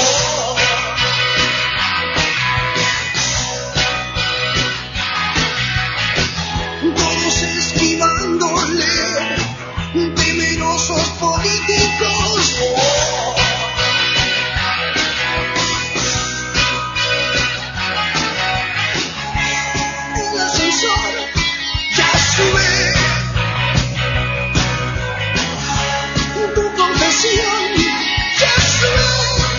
Todos esquivándole, temerosos políticos. El ascensor ya sube. Tu confesión ya sube.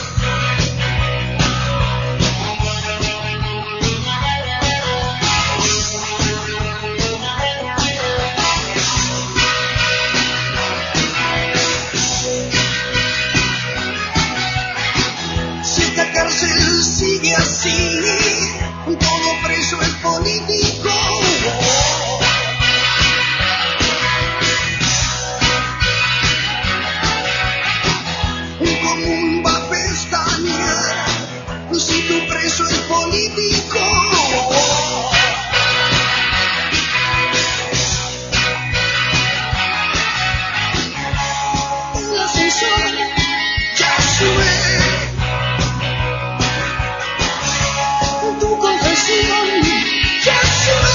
Si esta cárcel sigue así, todo preso es político. Como un va a pestañear si tu preso es político. El ascensor ya sube. Tu confesión ya sube.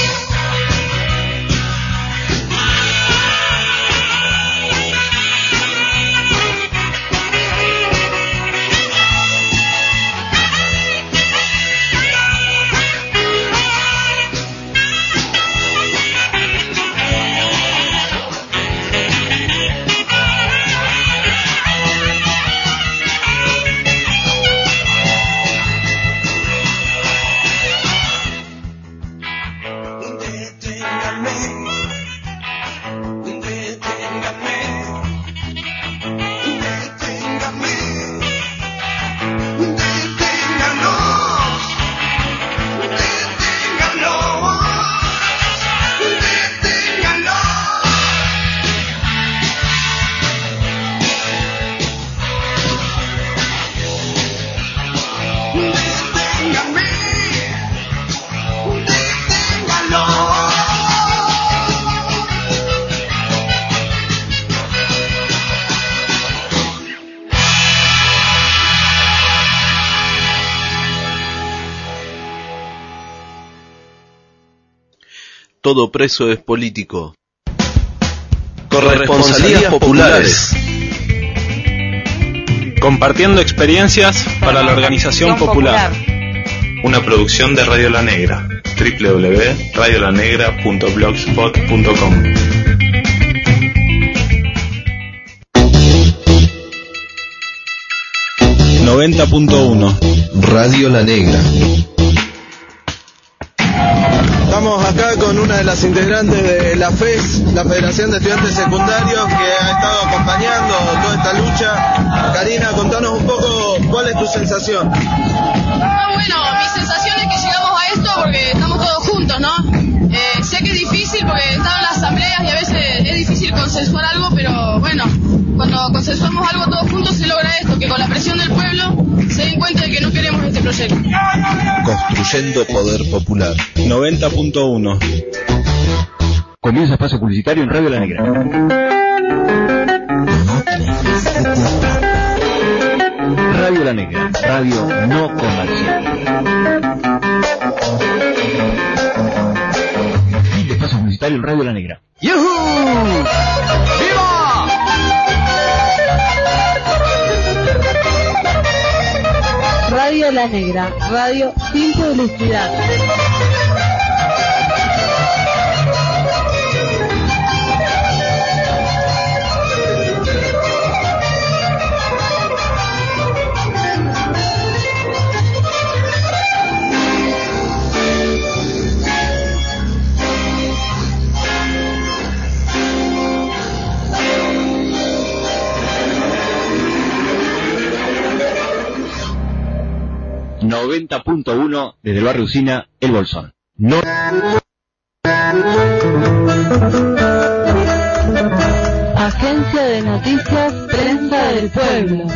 Todo preso es político. Corresponsalías populares. Compartiendo experiencias para la organización popular. Una producción de Radio La Negra. doble u doble u doble u punto radio la negra punto blogspot punto com. noventa punto uno Radio La Negra. Estamos acá con con una de las integrantes de la F E S, la Federación de Estudiantes Secundarios, que ha estado acompañando toda esta lucha. Karina, contanos un poco cuál es tu sensación. Ah, bueno, mi sensación es que llegamos a esto porque estamos todos juntos, ¿no? Eh, sé que es difícil porque están las asambleas y a veces es difícil consensuar algo, pero bueno, cuando consensuamos algo todos juntos se logra esto, que con la presión del pueblo se den cuenta de que no queremos este proyecto. Construyendo poder popular. noventa punto uno. Comienza espacio publicitario en Radio La Negra. Radio La Negra, radio no comercial. Fin de espacio publicitario en Radio La Negra. ¡Yuhu! ¡Viva! Radio La Negra, radio sin publicidad. noventa punto uno desde el barrio Usina, El Bolsón. No... Agencia de Noticias Prensa del Pueblo.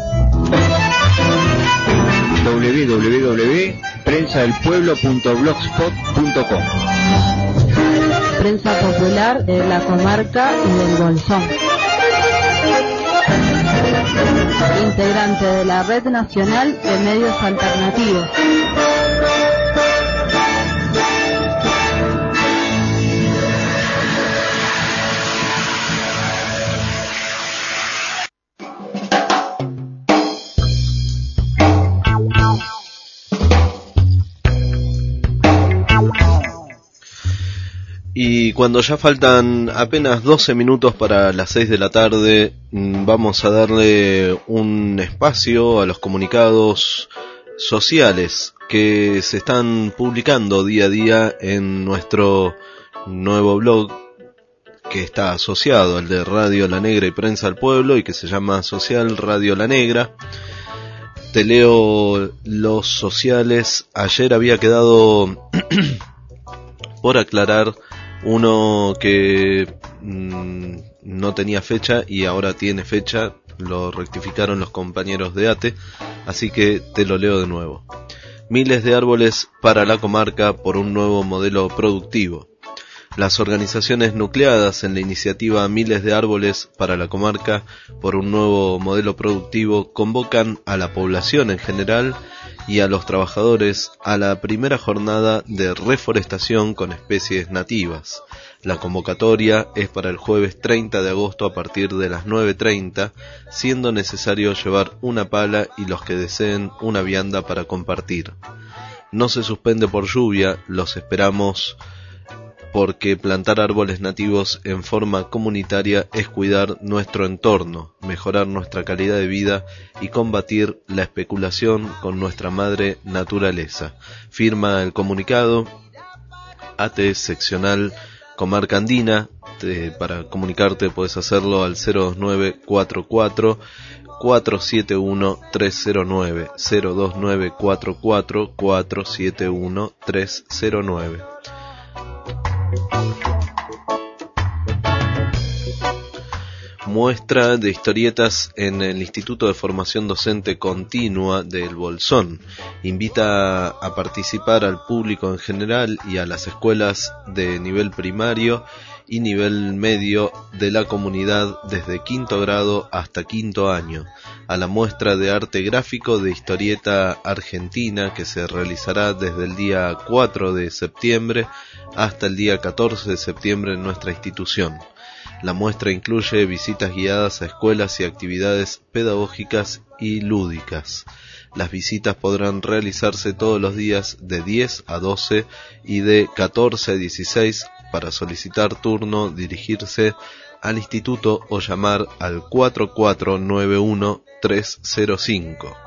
doble u doble u doble u punto prensa del pueblo punto blogspot punto com. Prensa popular de la comarca y del Bolsón. Integrante de la Red Nacional de Medios Alternativos. Y cuando ya faltan apenas doce minutos para las seis de la tarde, vamos a darle un espacio a los comunicados sociales que se están publicando día a día en nuestro nuevo blog, que está asociado al de Radio La Negra y Prensa al Pueblo y que se llama Social Radio La Negra. Te leo los sociales. Ayer había quedado por aclarar uno que mmm, no tenía fecha y ahora tiene fecha, lo rectificaron los compañeros de A T E, así que te lo leo de nuevo. Miles de árboles para la comarca por un nuevo modelo productivo. Las organizaciones nucleadas en la iniciativa Miles de árboles para la comarca por un nuevo modelo productivo convocan a la población en general y a los trabajadores a la primera jornada de reforestación con especies nativas. La convocatoria es para el jueves treinta de agosto a partir de las nueve treinta, siendo necesario llevar una pala y los que deseen una vianda para compartir. No se suspende por lluvia, los esperamos porque plantar árboles nativos en forma comunitaria es cuidar nuestro entorno, mejorar nuestra calidad de vida y combatir la especulación con nuestra madre naturaleza. Firma el comunicado A T E seccional Comarca Andina. Te, para comunicarte puedes hacerlo al cero dos nueve cuatro cuatro cuatro siete uno tres cero nueve, cero dos nueve cuatro cuatro cuatro siete uno tres cero nueve. Muestra de historietas en el Instituto de Formación Docente Continua del Bolsón. Invita a participar al público en general y a las escuelas de nivel primario y nivel medio de la comunidad desde quinto grado hasta quinto año a la muestra de arte gráfico de historieta argentina que se realizará desde el día cuatro de septiembre hasta el día catorce de septiembre en nuestra institución. La muestra incluye visitas guiadas a escuelas y actividades pedagógicas y lúdicas. Las visitas podrán realizarse todos los días de diez a doce y de catorce a dieciséis. Para solicitar turno, dirigirse al instituto o llamar al cuatro cuatro nueve uno tres cero cinco.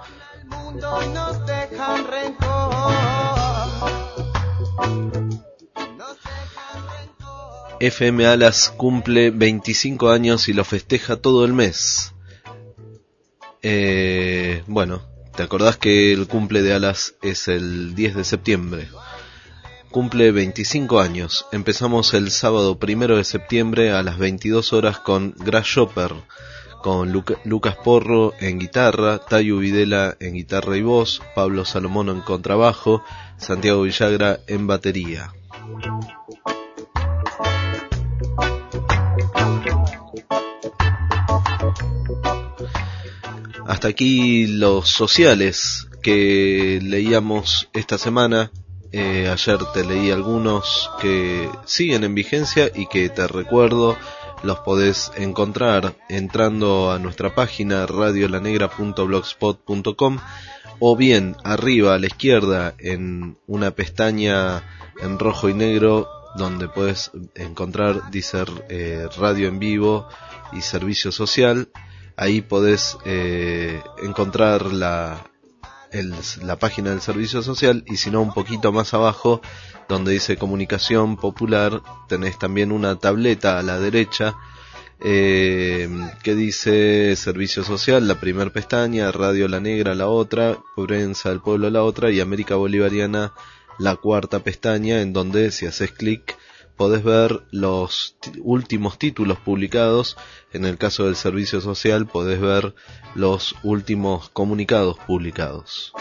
F M Alas cumple veinticinco años y lo festeja todo el mes. Eh, bueno, ¿te acordás que el cumple de Alas es el diez de septiembre? Cumple veinticinco años. Empezamos el sábado primero de septiembre a las veintidós horas con Grasshopper, con Luca, Lucas Porro en guitarra, Tayu Videla en guitarra y voz, Pablo Salomón en contrabajo, Santiago Villagra en batería. Hasta aquí los sociales que leíamos esta semana. Eh, ayer te leí algunos que siguen en vigencia y que te recuerdo los podés encontrar entrando a nuestra página radio la negra punto blogspot punto com o bien arriba a la izquierda en una pestaña en rojo y negro donde puedes encontrar, dice eh, radio en vivo y servicio social. Ahí podés eh, encontrar la, el, la página del servicio social, y si no, un poquito más abajo, donde dice comunicación popular, tenés también una tableta a la derecha eh, que dice servicio social, la primer pestaña, Radio La Negra la otra, Prensa del Pueblo la otra y América Bolivariana la cuarta pestaña, en donde si haces clic podés ver los t- últimos títulos publicados. En el caso del servicio social podés ver los últimos comunicados publicados.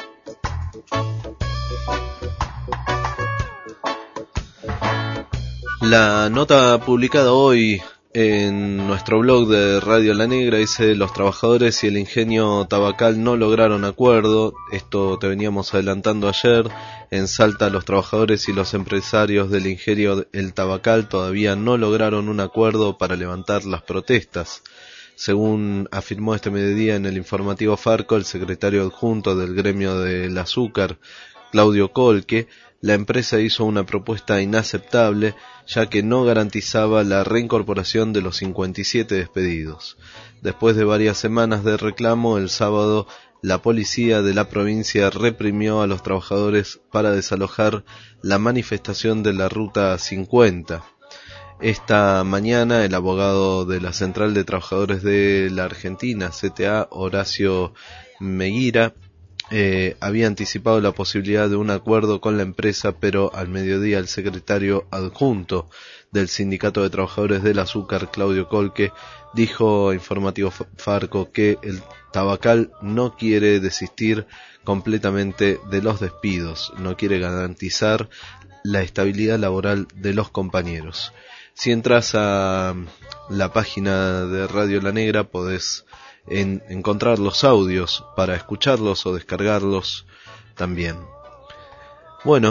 La nota publicada hoy en nuestro blog de Radio La Negra dice: los trabajadores y el ingenio tabacal no lograron acuerdo. Esto te veníamos adelantando ayer. En Salta, los trabajadores y los empresarios del ingenio El Tabacal todavía no lograron un acuerdo para levantar las protestas. Según afirmó este mediodía en el informativo Farco el secretario adjunto del gremio del azúcar, Claudio Colque, la empresa hizo una propuesta inaceptable, ya que no garantizaba la reincorporación de los cincuenta y siete despedidos. Después de varias semanas de reclamo, el sábado la policía de la provincia reprimió a los trabajadores para desalojar la manifestación de la Ruta cincuenta. Esta mañana, el abogado de la Central de Trabajadores de la Argentina, C T A, Horacio Meguira, eh, había anticipado la posibilidad de un acuerdo con la empresa, pero al mediodía el secretario adjunto del Sindicato de Trabajadores del Azúcar, Claudio Colque, dijo a Informativo Farco que el Tabacal no quiere desistir completamente de los despidos, no quiere garantizar la estabilidad laboral de los compañeros. Si entras a la página de Radio La Negra podés en, encontrar los audios para escucharlos o descargarlos también. Bueno,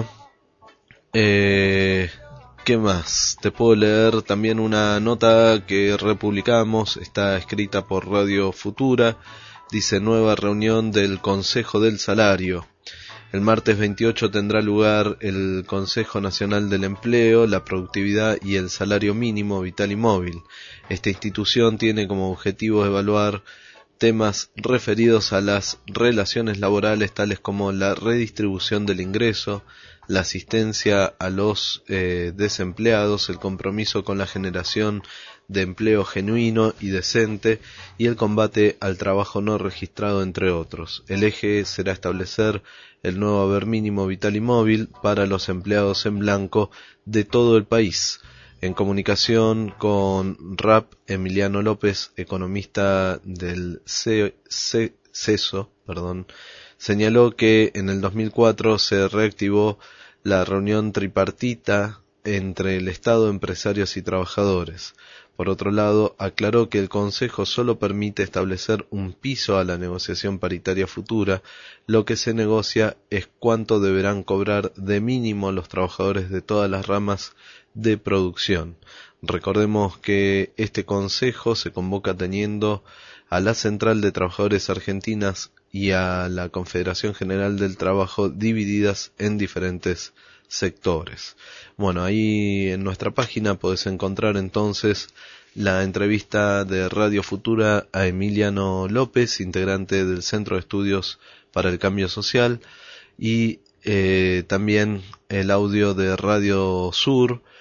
eh, ¿qué más? Te puedo leer también una nota que republicamos, está escrita por Radio Futura. Dice: nueva reunión del Consejo del Salario. El martes veintiocho tendrá lugar el Consejo Nacional del Empleo, la Productividad y el Salario Mínimo Vital y Móvil. Esta institución tiene como objetivo evaluar temas referidos a las relaciones laborales, tales como la redistribución del ingreso, la asistencia a los eh, desempleados, el compromiso con la generación de empleo genuino y decente y el combate al trabajo no registrado, entre otros. El eje será establecer el nuevo haber mínimo vital y móvil para los empleados en blanco de todo el país. En comunicación con R A P, Emiliano López, economista del C E S O, perdón, señaló que en el dos mil cuatro se reactivó la reunión tripartita entre el Estado, empresarios y trabajadores. Por otro lado, aclaró que el Consejo solo permite establecer un piso a la negociación paritaria futura. Lo que se negocia es cuánto deberán cobrar de mínimo los trabajadores de todas las ramas de producción. Recordemos que este Consejo se convoca teniendo a la Central de Trabajadores Argentinas y a la Confederación General del Trabajo divididas en diferentes sectores. Bueno, ahí en nuestra página podés encontrar entonces la entrevista de Radio Futura a Emiliano López, integrante del Centro de Estudios para el Cambio Social, y eh, también el audio de Radio Sur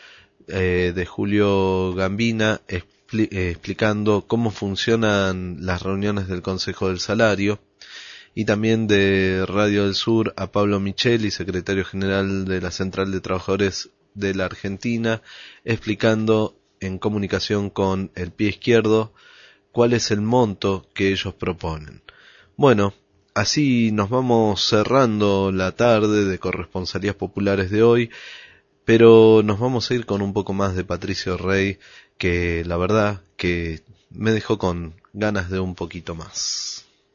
eh, de Julio Gambina expli- eh, explicando cómo funcionan las reuniones del Consejo del Salario, y también de Radio del Sur a Pablo Micheli, secretario general de la Central de Trabajadores de la Argentina, explicando en comunicación con el pie izquierdo cuál es el monto que ellos proponen. Bueno, así nos vamos cerrando la tarde de Corresponsalías Populares de hoy, pero nos vamos a ir con un poco más de Patricio Rey, que la verdad que me dejó con ganas de un poquito más.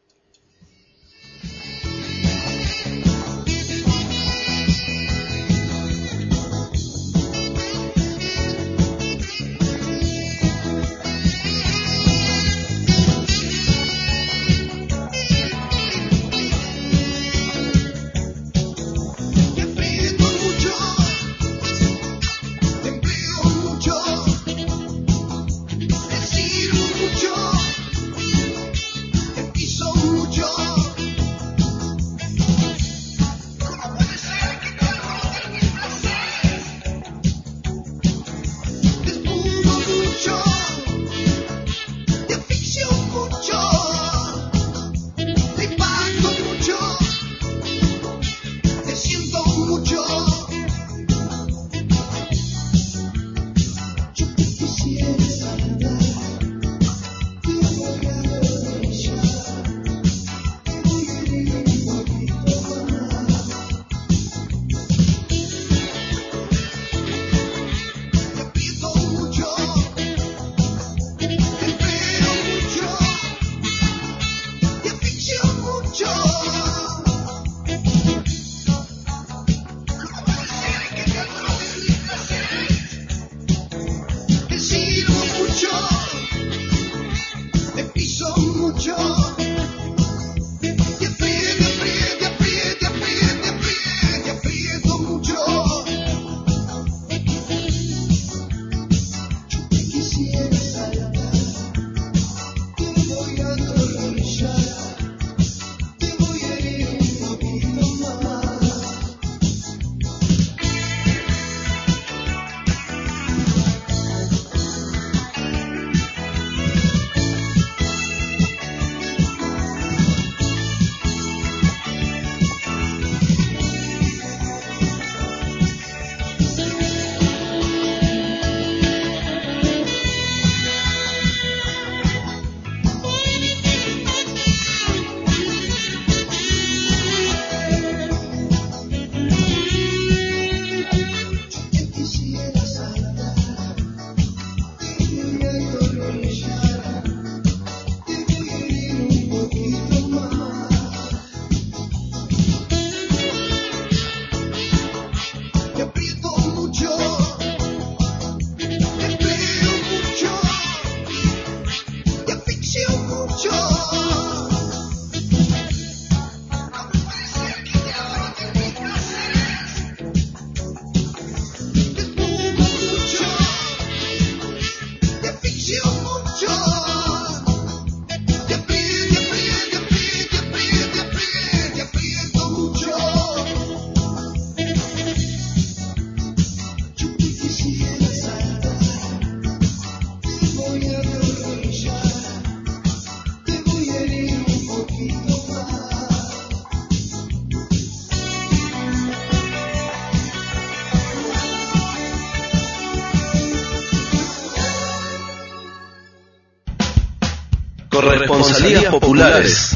Corresponsalías Populares.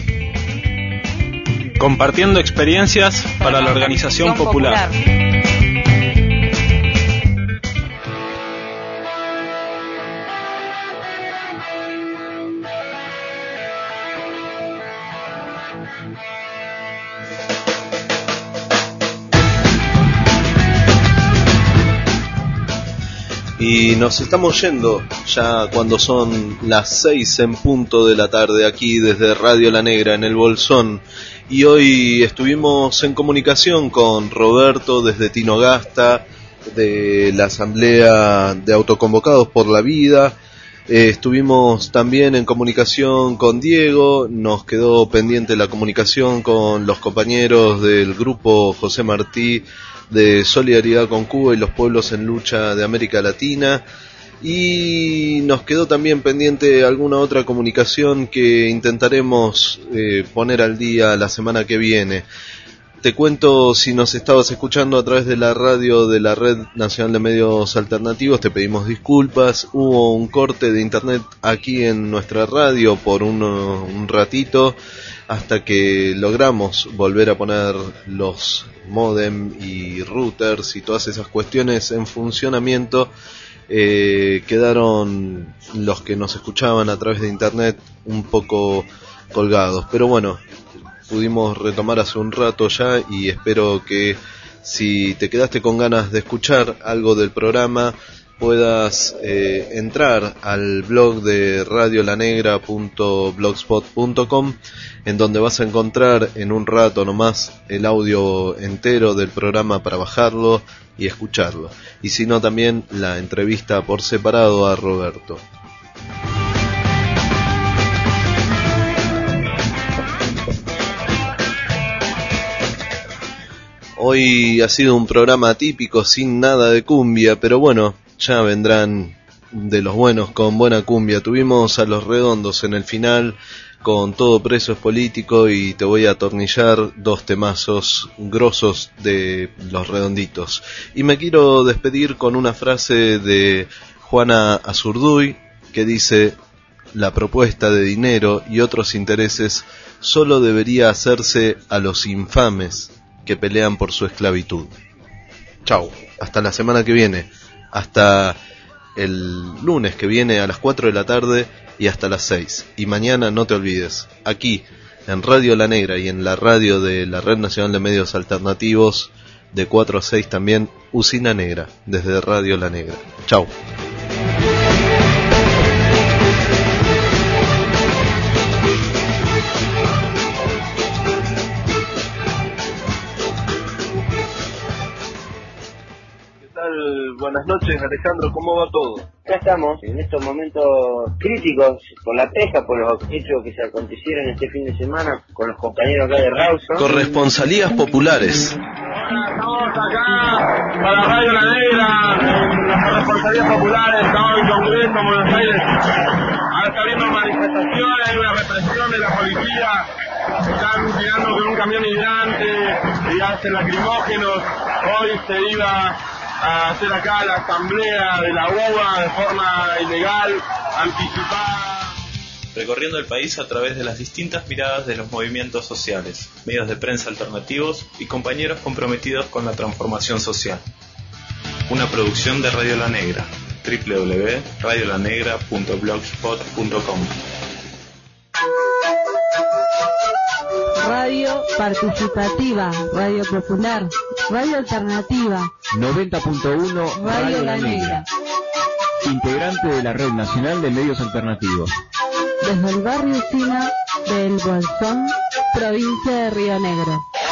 Compartiendo experiencias para la organización popular. Y nos estamos yendo ya cuando son las seis en punto de la tarde aquí desde Radio La Negra en el Bolsón. Y hoy estuvimos en comunicación con Roberto desde Tinogasta, de la Asamblea de Autoconvocados por la Vida. Eh, estuvimos también en comunicación con Diego, nos quedó pendiente la comunicación con los compañeros del grupo José Martí de solidaridad con Cuba y los pueblos en lucha de América Latina. Y nos quedó también pendiente alguna otra comunicación que intentaremos eh, poner al día la semana que viene. Te cuento, si nos estabas escuchando a través de la radio de la Red Nacional de Medios Alternativos, te pedimos disculpas. Hubo un corte de internet aquí en nuestra radio por uno, un ratito, hasta que logramos volver a poner los modem y routers y todas esas cuestiones en funcionamiento. Eh, quedaron los que nos escuchaban a través de internet un poco colgados, pero bueno, pudimos retomar hace un rato ya, y espero que si te quedaste con ganas de escuchar algo del programa puedas eh, entrar al blog de radio la negra punto blogspot punto com, en donde vas a encontrar en un rato nomás el audio entero del programa para bajarlo y escucharlo, y si no también la entrevista por separado a Roberto. Hoy ha sido un programa atípico, sin nada de cumbia, pero bueno, ya vendrán de los buenos con buena cumbia. Tuvimos a Los Redondos en el final con Todo Preso es Político, y te voy a atornillar dos temazos grosos de Los Redonditos. Y me quiero despedir con una frase de Juana Azurduy que dice: la propuesta de dinero y otros intereses solo debería hacerse a los infames que pelean por su esclavitud. Chau, hasta la semana que viene, hasta el lunes que viene a las cuatro de la tarde y hasta las seis. Y mañana no te olvides, aquí en Radio La Negra y en la radio de la Red Nacional de Medios Alternativos, de cuatro a seis también, Usina Negra, desde Radio La Negra. Chau. Buenas noches, Alejandro, ¿cómo va todo? Acá estamos, en estos momentos críticos, por la pesca, por los hechos que se acontecieron este fin de semana con los compañeros acá de Rawson. Corresponsalías populares. Hola, estamos acá para Radio La Negra, en las corresponsalías populares, estamos en Congreso, en Buenos Aires. Ahora está habiendo manifestaciones, hay una represión de la policía, están tirando con un camión hidrante y hacen lacrimógenos. Hoy se iba a hacer acá la asamblea de la U B A de forma ilegal, anticipada. Recorriendo el país a través de las distintas miradas de los movimientos sociales, medios de prensa alternativos y compañeros comprometidos con la transformación social. Una producción de Radio La Negra, doble u doble u doble u punto radio la negra punto blogspot punto com. Radio participativa, radio popular, radio alternativa. noventa punto uno Radio La Negra. Integrante de la Red Nacional de Medios Alternativos. Desde el barrio Sina del Bolsón, provincia de Río Negro.